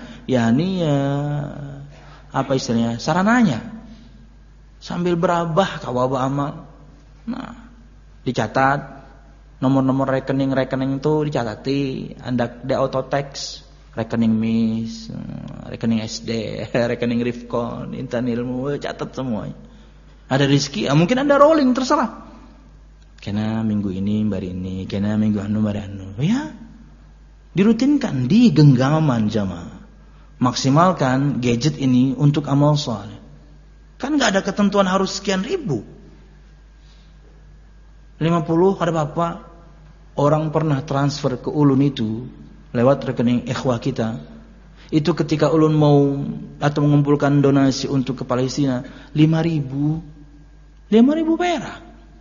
apa istilahnya? Sarananya. Sambil berabah kawaba amal. Nah, dicatat nomor-nomor rekening itu dicatati, Anda di auto text, rekening MIS, rekening SD, rekening Rifkon, Intan Ilmu, catat semuanya. Ada rezeki, mungkin Anda rolling, terserah. Kena minggu ini bari ini, kena minggu anu bari anu. Ya, dirutinkan di genggaman jamaah. Maksimalkan gadget ini untuk amal saleh. Kan nggak ada ketentuan harus sekian ribu. 50 ada apa? Orang pernah transfer ke ulun itu lewat rekening ikhwah kita. Itu ketika ulun mau atau mengumpulkan donasi untuk ke Palestina, 5.000 perak.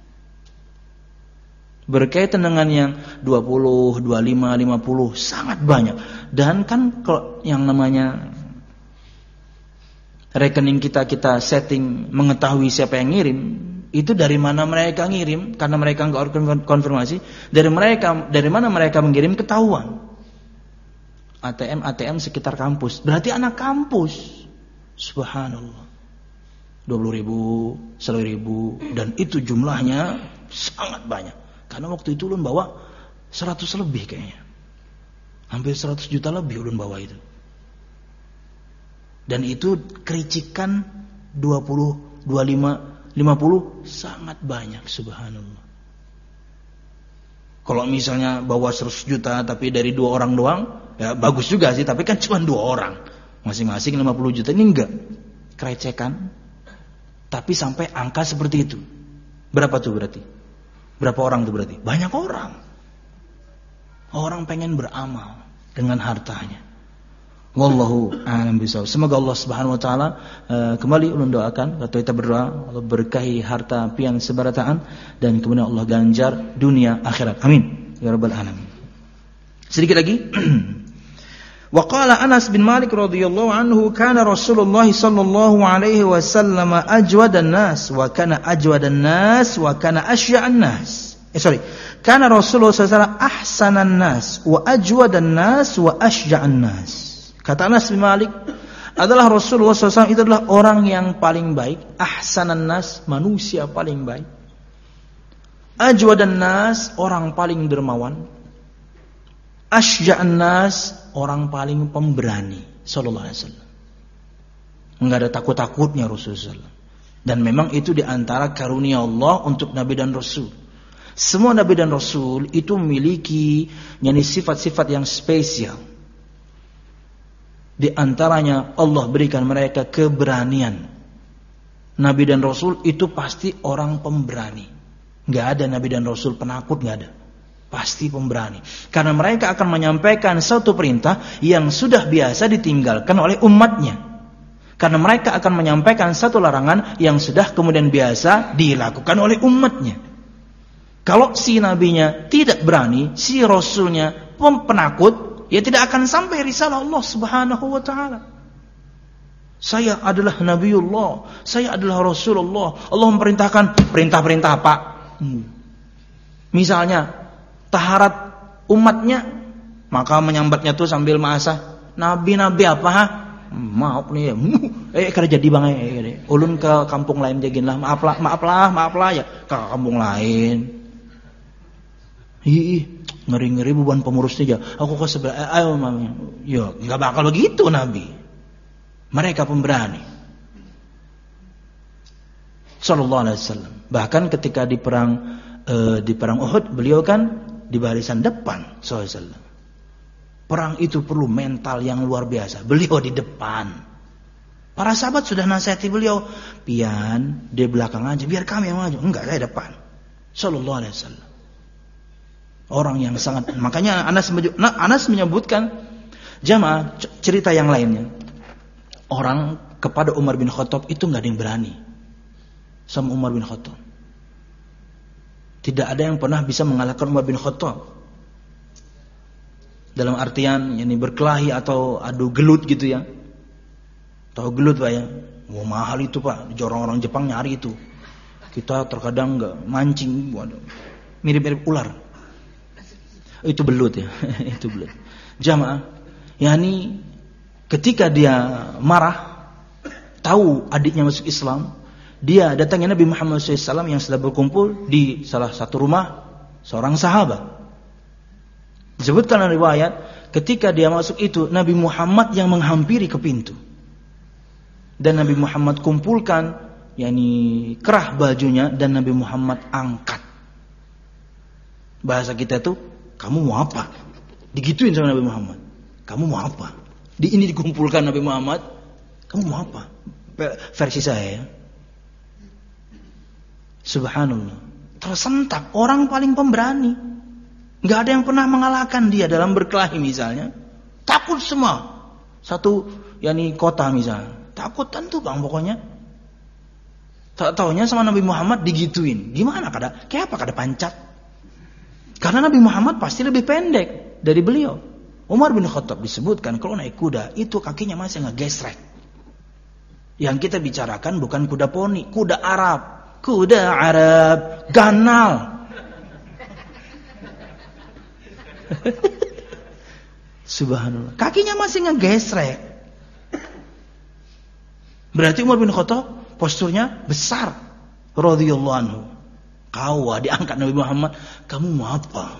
Berkaitan dengan yang 20, 25, 50 sangat banyak. Dan kan kalau yang namanya rekening kita setting mengetahui siapa yang ngirim, itu dari mana mereka ngirim, karena mereka enggak konfirmasi, dari mana mereka mengirim ketahuan. ATM sekitar kampus. Berarti anak kampus. Subhanallah. 20.000, 10.000, dan itu jumlahnya sangat banyak. Karena waktu itu ulun bawa 100 lebih kayaknya. Hampir 100 juta lebih ulun bawa itu. Dan itu kericikan 20, 25, 50 sangat banyak, subhanallah. Kalau misalnya bawa 100 juta tapi dari 2 orang doang, ya bagus juga sih, tapi kan cuma 2 orang. Masing-masing 50 juta, ini enggak. Kerecekan. Tapi sampai angka seperti itu. Berapa tuh berarti? Berapa orang tuh berarti? Banyak orang. Orang pengen beramal dengan hartanya. Wallahu a'lam bishawab. Semoga Allah Subhanahu wa taala kembali ulun doakan atau kita berdoa Allah berkahi harta pian sebarataan dan kemudian Allah ganjar dunia akhirat. Amin ya rabbal alamin. Sedikit lagi. Wa qala Anas bin Malik radhiyallahu anhu kana Rasulullah sallallahu alaihi wasallam ajwadan nas wa kana ajwadan nas wa kana asya'an nas. Kana Rasulullah sallallahu alaihi wasallam ahsanan nas wa ajwadan nas wa asya'an nas. Kata Anas bin Malik adalah Rasulullah SAW itu adalah orang yang paling baik, ahsanan nas, manusia paling baik, ajwadan nas, orang paling dermawan, asyja'an nas, orang paling pemberani sallallahu alaihi wasallam. Enggak ada takut-takutnya Rasulullah SAW. Dan memang itu di antara karunia Allah untuk nabi dan rasul. Semua nabi dan rasul itu memiliki sifat-sifat yang spesial. Di antaranya Allah berikan mereka keberanian. Nabi dan Rasul itu pasti orang pemberani. Gak ada Nabi dan Rasul penakut, gak ada. Pasti pemberani. Karena mereka akan menyampaikan satu perintah yang sudah biasa ditinggalkan oleh umatnya. Karena mereka akan menyampaikan satu larangan yang sudah kemudian biasa dilakukan oleh umatnya. Kalau si nabinya tidak berani, si Rasulnya penakut, ya tidak akan sampai risalah Allah Subhanahu wa taala. Saya adalah Nabiullah, saya adalah Rasulullah. Allah memerintahkan perintah-perintah apa? Misalnya taharat umatnya, maka menyambatnya tuh sambil maasah. Nabi-nabi apa ha? Maaf nih ya. Kada jadi bang ulun ke kampung lain jagin lah. Maaflah ya ke kampung lain. Ngeri-ngeri beban pengurusnya aja. Aku kok sebelah ayo mami. Ya, enggak bakal begitu Nabi. Mereka pemberani. Sallallahu alaihi wasallam. Bahkan ketika di perang Uhud, beliau kan di barisan depan sallallahu alaihi wasallam. Perang itu perlu mental yang luar biasa. Beliau di depan. Para sahabat sudah nasihati beliau, "Pian, di belakang aja biar kami yang maju." Enggak, saya depan. Sallallahu alaihi wasallam. Orang yang sangat, makanya Anas menyebutkan jamaah cerita yang lainnya. Orang kepada Umar bin Khattab itu nggak ada yang berani sama Umar bin Khattab. Tidak ada yang pernah bisa mengalahkan Umar bin Khattab. Dalam artian ini berkelahi atau adu gelut gitu ya. Tahu gelut Pak ya? Wah mahal itu Pak. Orang-orang Jepang nyari itu. Kita terkadang nggak mancing, mirip-mirip ular. Itu belut ya. Itu belut. Jamaah, yakni ketika dia marah, tahu adiknya masuk Islam, dia datangi Nabi Muhammad SAW yang sedang berkumpul di salah satu rumah seorang sahabat. Disebutkan dalam riwayat, ketika dia masuk itu Nabi Muhammad yang menghampiri ke pintu. Dan Nabi Muhammad kumpulkan yakni kerah bajunya dan Nabi Muhammad angkat. Bahasa kita itu, kamu mau apa? Digituin sama Nabi Muhammad. Kamu mau apa? Ini dikumpulkan Nabi Muhammad. Kamu mau apa? Versi saya ya. Subhanallah. Tersentak orang paling pemberani. Gak ada yang pernah mengalahkan dia dalam berkelahi misalnya. Takut semua. Satu yakni kota misalnya. Takut tentu bang pokoknya. Tak taunya sama Nabi Muhammad digituin. Gimana kada? Kayak apa kada pancat? Karena Nabi Muhammad pasti lebih pendek dari beliau. Umar bin Khattab disebutkan kalau naik kuda itu kakinya masih ngegesrek. Yang kita bicarakan bukan kuda poni, kuda Arab. Kuda Arab ganal. Subhanallah. Kakinya masih ngegesrek. Berarti Umar bin Khattab posturnya besar. Radhiyallahu anhu. Kau diangkat Nabi Muhammad, kamu mau apa?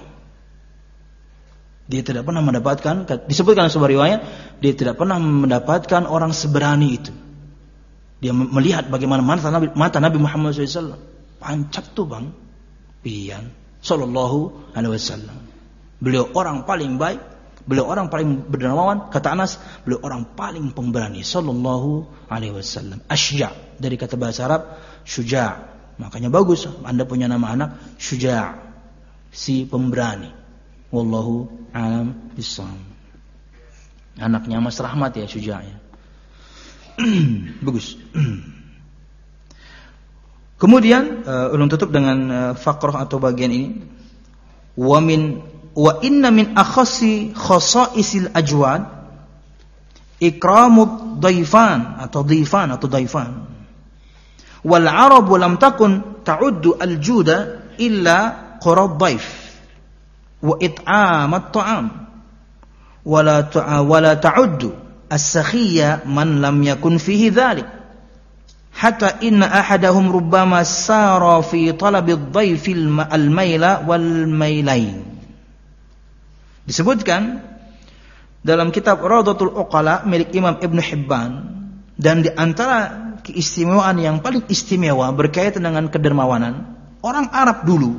Dia tidak pernah mendapatkan, disebutkan dalam sebuah riwayat, dia tidak pernah mendapatkan orang seberani itu. Dia melihat bagaimana mata Nabi Muhammad SAW. Pancat tuh bang, pian, sallallahu alaihi wasallam. Beliau orang paling baik, beliau orang paling berdermawan. Kata Anas, beliau orang paling pemberani, sallallahu alaihi wasallam. Asyja dari kata bahasa Arab, syuja'. Makanya bagus Anda punya nama anak Syuja', si pemberani. Wallahu a'lam bishawab. Anaknya Mas Rahmat ya, Syuja' ya. Bagus. Kemudian ulun tutup dengan faqrah atau bagian ini. Wa inna min akhassi khasa'isil ajwad ikramud dhaifan atau dhaifan. Wal Arabu lam takun ta'uddu al-juda illa qurad dhaif wa it'amat ta'am wala ta'uddu as-sakhiyya man lam yakun fihi dhalik hatta inna ahadahum rubbama sara fi talabi ad-dhaif al-maila wal mailain. Disebutkan dalam kitab Rawdatul Uqala milik Imam Ibn Hibban, dan di antara keistimewaan yang paling istimewa berkaitan dengan kedermawanan orang Arab dulu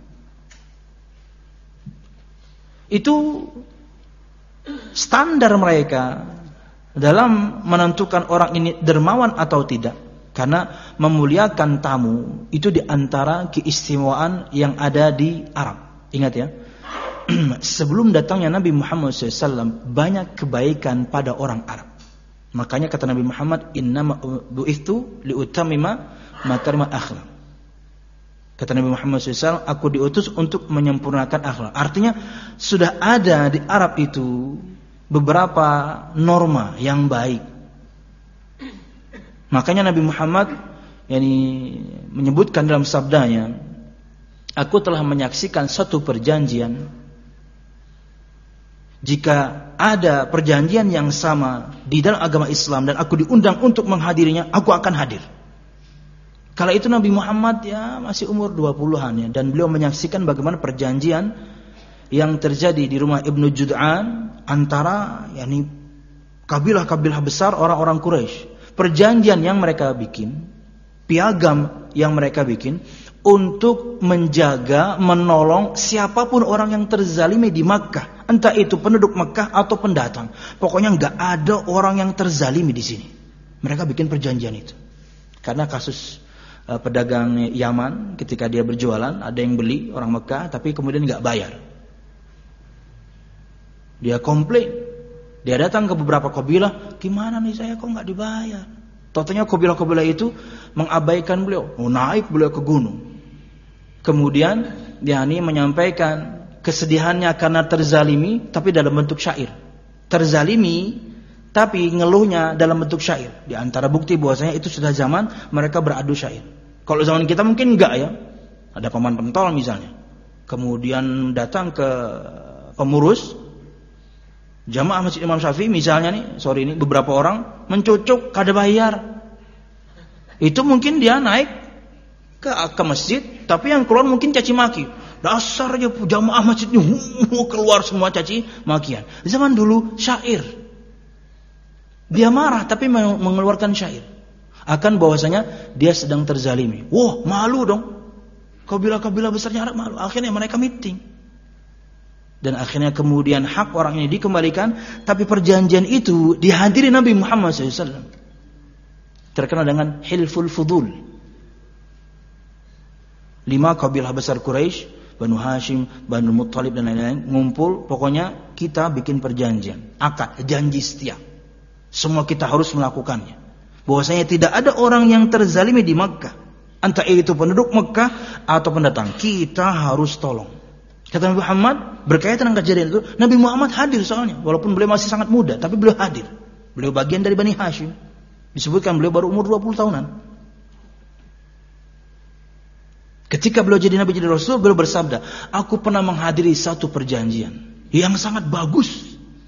itu standar mereka dalam menentukan orang ini dermawan atau tidak, karena memuliakan tamu itu di antara keistimewaan yang ada di Arab. Ingat ya, sebelum datangnya Nabi Muhammad SAW banyak kebaikan pada orang Arab. Makanya kata Nabi Muhammad, innama bu'ithu liutammima makarimal akhlak. Kata Nabi Muhammad SAW, aku diutus untuk menyempurnakan akhlak. Artinya sudah ada di Arab itu beberapa norma yang baik. Makanya Nabi Muhammad menyebutkan dalam sabdanya, aku telah menyaksikan satu perjanjian. Jika ada perjanjian yang sama di dalam agama Islam dan aku diundang untuk menghadirinya, aku akan hadir. Kala itu Nabi Muhammad ya masih umur 20-an ya, dan beliau menyaksikan bagaimana perjanjian yang terjadi di rumah Ibnu Jud'an antara kabilah-kabilah besar orang-orang Quraisy. Perjanjian yang mereka bikin, piagam yang mereka bikin untuk menjaga, menolong siapapun orang yang terzalimi di Makkah, entah itu penduduk Makkah atau pendatang. Pokoknya enggak ada orang yang terzalimi di sini. Mereka bikin perjanjian itu. Karena kasus pedagang Yaman ketika dia berjualan, ada yang beli orang Makkah tapi kemudian enggak bayar. Dia komplain. Dia datang ke beberapa kabilah, gimana nih saya kok enggak dibayar? Totalnya kabilah-kabilah itu mengabaikan beliau. Naik beliau ke gunung. Kemudian dia menyampaikan kesedihannya karena terzalimi, tapi dalam bentuk syair. Terzalimi, tapi ngeluhnya dalam bentuk syair. Di antara bukti bahwasanya itu sudah zaman mereka beradu syair. Kalau zaman kita mungkin enggak ya. Ada paman pentol misalnya. Kemudian datang ke pengurus jamaah Masjid Imam Syafi'i misalnya nih, beberapa orang mencucuk kada bayar. Itu mungkin dia naik ke masjid, tapi yang keluar mungkin caci maki. Dasar aja jamaah masjidnya keluar semua caci makian. Zaman dulu syair. Dia marah tapi mengeluarkan syair. Akan bahwasanya dia sedang terzalimi. Wah, malu dong. Kabilah-kabilah besarnya Arab malu. Akhirnya mereka meeting. Dan akhirnya kemudian hak orang ini dikembalikan, tapi perjanjian itu dihadiri Nabi Muhammad SAW. Terkenal dengan Hilful Fudul. 5 kabilah besar Quraisy, Banu Hashim, Banu Muttalib dan lain-lain ngumpul, pokoknya kita bikin perjanjian, akad, janji setia. Semua kita harus melakukannya. Bahwasanya tidak ada orang yang terzalimi di Makkah, entah itu penduduk Makkah atau pendatang, kita harus tolong. Kata Nabi Muhammad, berkaitan dengan kejadian itu, Nabi Muhammad hadir soalnya. Walaupun beliau masih sangat muda, tapi beliau hadir. Beliau bagian dari Bani Hashim. Disebutkan beliau baru umur 20 tahunan. Ketika beliau jadi Nabi, jadi Rasul, beliau bersabda, aku pernah menghadiri satu perjanjian yang sangat bagus.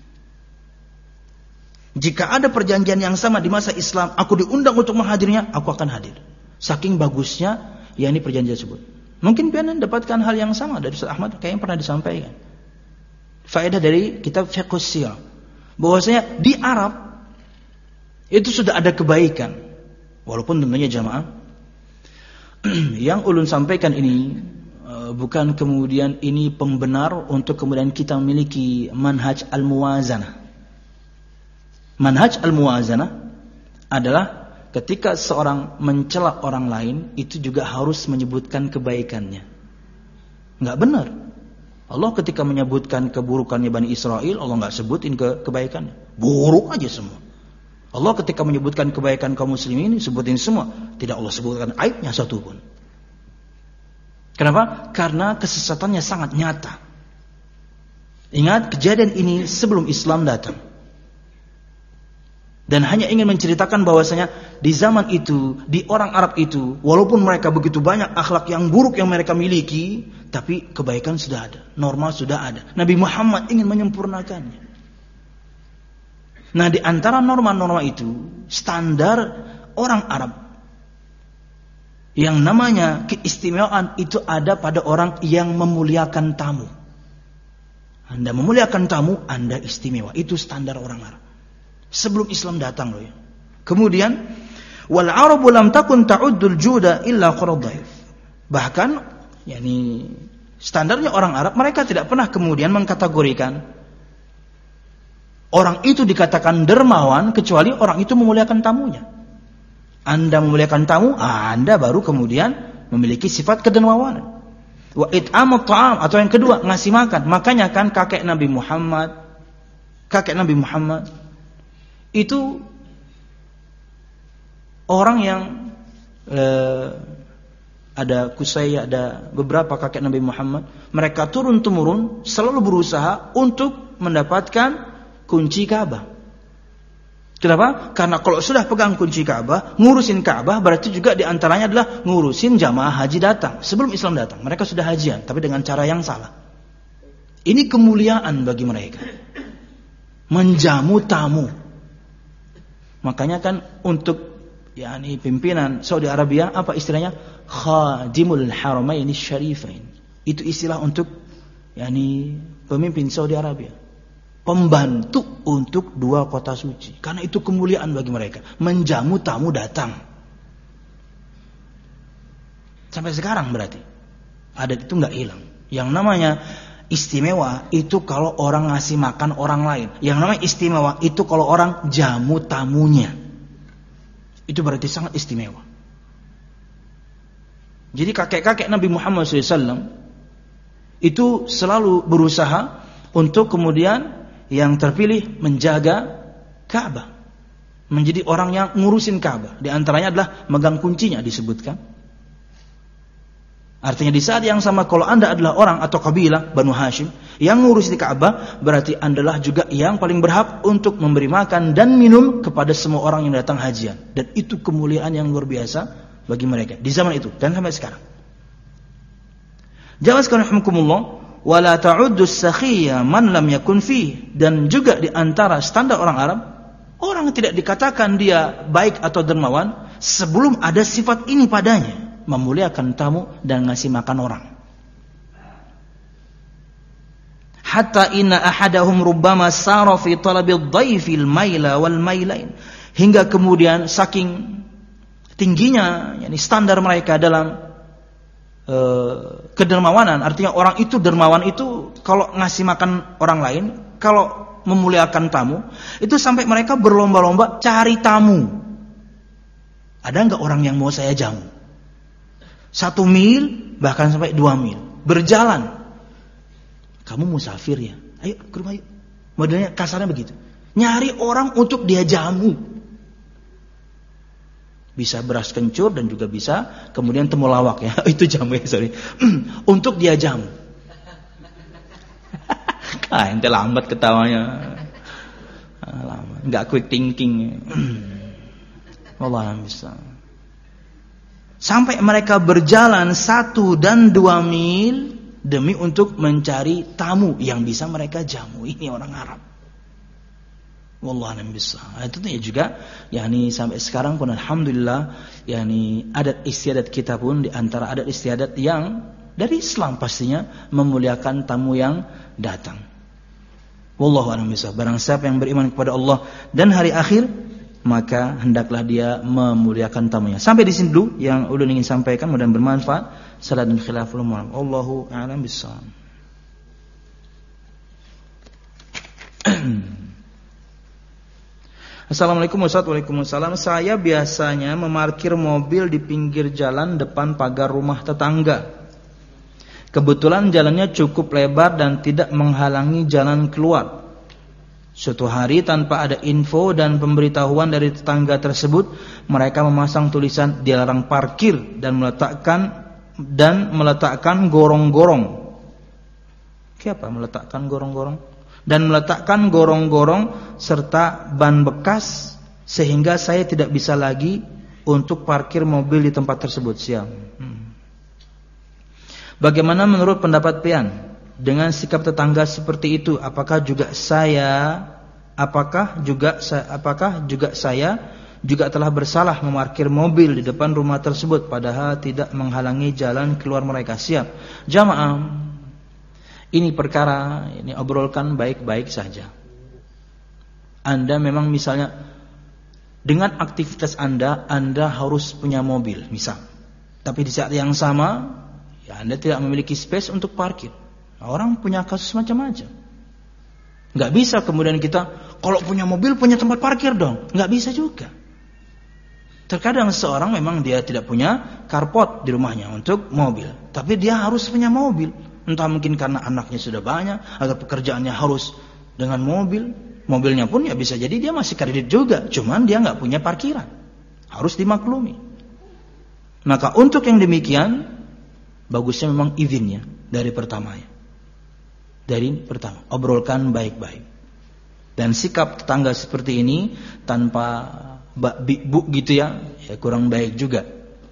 Jika ada perjanjian yang sama di masa Islam, aku diundang untuk menghadirinya, aku akan hadir. Saking bagusnya, yakni perjanjian tersebut. Mungkin pian dapatkan hal yang sama dari Ustaz Ahmad kayak yang pernah disampaikan. Faedah dari kitab Fiqhus Sirah, bahwasanya di Arab itu sudah ada kebaikan. Walaupun tentunya jamaah yang ulun sampaikan ini bukan kemudian ini pembenar untuk kemudian kita memiliki manhaj al-muwazanah. Manhaj al-muwazanah adalah ketika seorang mencela orang lain, itu juga harus menyebutkan kebaikannya. Enggak benar. Allah ketika menyebutkan keburukannya Bani Israel, Allah enggak sebutin kebaikannya. Buruk aja semua. Allah ketika menyebutkan kebaikan kaum muslimin, sebutin semua. Tidak Allah sebutkan aibnya satu pun. Kenapa? Karena kesesatannya sangat nyata. Ingat, kejadian ini sebelum Islam datang. Dan hanya ingin menceritakan bahwasanya di zaman itu, di orang Arab itu, walaupun mereka begitu banyak akhlak yang buruk yang mereka miliki, tapi kebaikan sudah ada, normal sudah ada. Nabi Muhammad ingin menyempurnakannya. Nah, di antara norma-norma itu, standar orang Arab yang namanya keistimewaan itu ada pada orang yang memuliakan tamu. Anda memuliakan tamu, Anda istimewa. Itu standar orang Arab. Sebelum Islam datang loh ya. Kemudian wal arabu lam takun ta'uddul juda illa qaradhaif. Bahkan yakni standarnya orang Arab, mereka tidak pernah kemudian mengkategorikan orang itu dikatakan dermawan kecuali orang itu memuliakan tamunya. Anda memuliakan tamu, Anda baru kemudian memiliki sifat kedermawanan. Wa it'amut ta'am, atau yang kedua ngasih makan. Makanya kan kakek Nabi Muhammad itu orang yang ada Qusay, ada beberapa kakek Nabi Muhammad, mereka turun-temurun selalu berusaha untuk mendapatkan kunci Ka'bah. Kenapa? Karena kalau sudah pegang kunci Ka'bah, ngurusin Ka'bah berarti juga diantaranya adalah ngurusin jamaah haji datang. Sebelum Islam datang, mereka sudah hajian, tapi dengan cara yang salah. Ini kemuliaan bagi mereka. Menjamu tamu. Makanya kan untuk yakni pimpinan Saudi Arabia apa istilahnya? Khadimul Haramain Syarifain. Itu istilah untuk yakni pemimpin Saudi Arabia. Pembantu untuk dua kota suci. Karena itu kemuliaan bagi mereka. Menjamu tamu datang. Sampai sekarang berarti adat itu enggak hilang. Yang namanya istimewa itu kalau orang ngasih makan orang lain. Yang namanya istimewa itu kalau orang jamu tamunya. Itu berarti sangat istimewa. Jadi kakek-kakek Nabi Muhammad SAW itu selalu berusaha untuk kemudian yang terpilih menjaga Ka'bah. Menjadi orang yang ngurusin Ka'bah. Di antaranya adalah megang kuncinya disebutkan. Artinya di saat yang sama kalau Anda adalah orang atau kabilah Banu Hashim yang ngurus di Ka'bah, berarti Anda lah juga yang paling berhak untuk memberi makan dan minum kepada semua orang yang datang hajian. Dan itu kemuliaan yang luar biasa bagi mereka di zaman itu dan sampai sekarang. Jamaah sekalian rahimakumullah, wala ta'uddu as-sakhiyya man lam yakun fi, dan juga di antara standar orang Arab, orang tidak dikatakan dia baik atau dermawan sebelum ada sifat ini padanya. Memuliakan tamu dan ngasih makan orang. Hatta inna ahadahum rubbama sara fi talabil dhaifil maila wal mailain. Hingga kemudian saking tingginya yakni standar mereka dalam kedermawanan, artinya orang itu dermawan itu kalau ngasih makan orang lain, kalau memuliakan tamu, itu sampai mereka berlomba-lomba cari tamu. Ada enggak orang yang mau saya jamu? 1 mil bahkan sampai 2 mil berjalan. Kamu musafir ya? Ayo ke rumah yuk. Modelnya kasarnya begitu. Nyari orang untuk dia jamu. Bisa beras kencur dan juga bisa kemudian temulawak ya. Itu jamu ya, sorry. Untuk dia jamu. Ente lambat ketawanya. Lama. Enggak quick thinking. Wallah bisa. Sampai mereka berjalan 1 dan 2 mil demi untuk mencari tamu yang bisa mereka jamu. Ini orang Arab. Wallah alam bisa. Itu juga yakni sampai sekarang pun alhamdulillah yakni adat istiadat kita pun di antara adat istiadat yang dari Islam pastinya memuliakan tamu yang datang. Wallahu alam bisa. Barang siapa yang beriman kepada Allah dan hari akhir, maka hendaklah dia memuliakan tamunya. Sampai di sini dulu yang ulun ingin sampaikan, mudah-mudahan bermanfaat. Salat dan khilaful mu'am. Allahu a'lam bissawab. Assalamualaikum warahmatullahi wabarakatuh. Saya biasanya memarkir mobil di pinggir jalan depan pagar rumah tetangga. Kebetulan jalannya cukup lebar dan tidak menghalangi jalan keluar. Suatu hari tanpa ada info dan pemberitahuan dari tetangga tersebut, mereka memasang tulisan dilarang parkir dan meletakkan gorong-gorong. Siapa meletakkan gorong-gorong? Dan meletakkan gorong-gorong serta ban bekas sehingga saya tidak bisa lagi untuk parkir mobil di tempat tersebut. Siap. Bagaimana menurut pendapat pian dengan sikap tetangga seperti itu? Apakah juga saya juga telah bersalah memarkir mobil di depan rumah tersebut padahal tidak menghalangi jalan keluar mereka? Siap. Jamaah, ini perkara ini obrolkan baik-baik saja. Anda memang misalnya dengan aktivitas Anda harus punya mobil misal. Tapi di saat yang sama ya Anda tidak memiliki space untuk parkir. Orang punya kasus macam-macam. Nggak bisa kemudian kita kalau punya mobil punya tempat parkir dong. Nggak bisa juga. Terkadang seorang memang dia tidak punya carport di rumahnya untuk mobil, tapi dia harus punya mobil. Entah mungkin karena anaknya sudah banyak atau pekerjaannya harus dengan mobil. Mobilnya pun ya bisa jadi dia masih kredit juga, cuman dia nggak punya parkiran. Harus dimaklumi. Maka untuk yang demikian bagusnya memang izinnya dari pertamanya. Dari pertama, obrolkan baik-baik. Dan sikap tetangga seperti ini tanpa bu gitu ya kurang baik juga.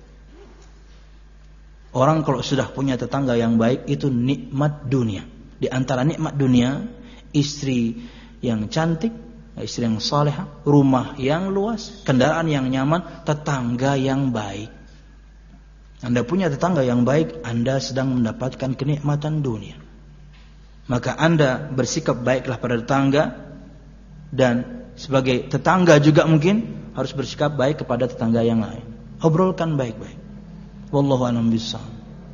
Orang kalau sudah punya tetangga yang baik itu nikmat dunia. Di antara nikmat dunia, istri yang cantik, istri yang salehah, rumah yang luas, kendaraan yang nyaman, tetangga yang baik. Anda punya tetangga yang baik, Anda sedang mendapatkan kenikmatan dunia. Maka Anda bersikap baiklah pada tetangga, dan sebagai tetangga juga mungkin harus bersikap baik kepada tetangga yang lain. Obrolkan baik-baik. Wallahu a'lam bishawab.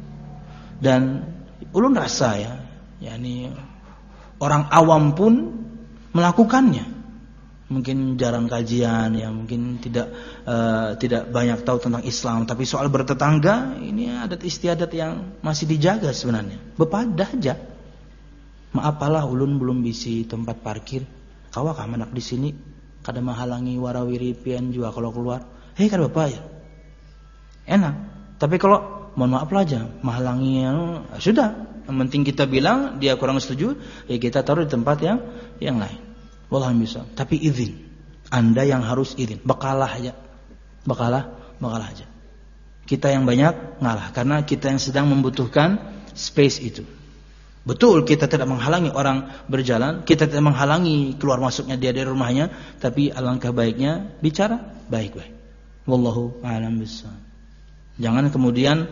Dan ulun rasa ya, yakni orang awam pun melakukannya. Mungkin jarang kajian, ya mungkin tidak banyak tahu tentang Islam, tapi soal bertetangga ini adat istiadat yang masih dijaga sebenarnya. Bepadah aja. Maapalah ulun belum bisi tempat parkir. Kawa kamanak di sini kada menghalangi warawiri pian juga kalau keluar. Hei kada bapak ya. Enak. Tapi kalau mohon maaf lah aja menghalangi sudah. Yang penting kita bilang dia kurang setuju, ya kita taruh di tempat yang lain. Wallahu bisa. Tapi izin. Anda yang harus izin. Bekalah aja. Bekalah aja. Kita yang banyak ngalah karena kita yang sedang membutuhkan space itu. Betul kita tidak menghalangi orang berjalan, kita tidak menghalangi keluar masuknya dia dari rumahnya, tapi alangkah baiknya bicara baik-baik. Wallahu a'lam bishawab. Jangan kemudian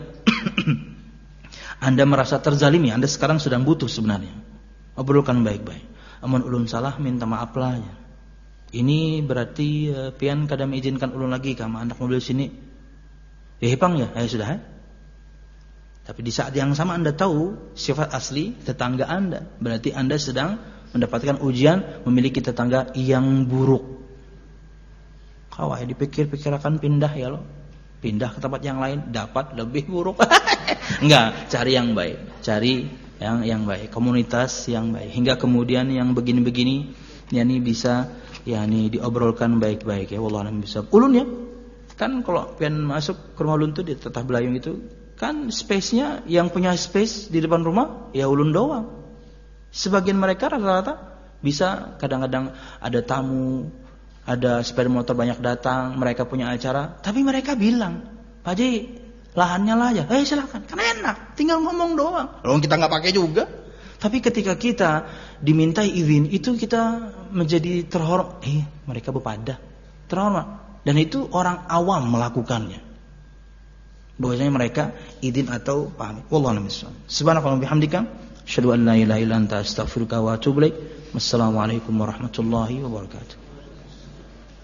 Anda merasa terzalimi, Anda sekarang sedang butuh sebenarnya. Obrolkan baik-baik. Amun ulun salah minta maaf lah ya. Ini berarti pian kada mengizinkan ulun lagi sama anak mobil sini. Ya hipang ya, sudah ya. Tapi di saat yang sama Anda tahu sifat asli tetangga Anda, berarti Anda sedang mendapatkan ujian memiliki tetangga yang buruk. Kawai dipikir-pikir akan pindah ya lo. Pindah ke tempat yang lain dapat lebih buruk. Enggak, cari yang baik. Cari yang baik, komunitas yang baik. Hingga kemudian yang begini-begini yakni bisa yakni diobrolkan baik-baik ya. Wallahu a'lam bishawab. Ulun ya. Kan kalau pian masuk ke rumah ulun tuh di Tetah Belayung itu kan space-nya yang punya space di depan rumah ya ulun doang. Sebagian mereka rata-rata bisa kadang-kadang ada tamu, ada sepeda motor banyak datang, mereka punya acara, tapi mereka bilang, "Pak Haji, lahannya lah aja." Silakan, kan enak, tinggal ngomong doang. Loh kita nggak pakai juga. Tapi ketika kita dimintai izin itu kita menjadi terhormat. Mereka bepadah, terhormat. Dan itu orang awam melakukannya. Bahwasanya mereka izin atau paham. Wallahu a'lam bishawab. Subhanakallahumma bihamdika asyhadu an la ilaha illa anta astaghfiruka wa atubu ilaik. Wassalamualaikum warahmatullahi wabarakatuh.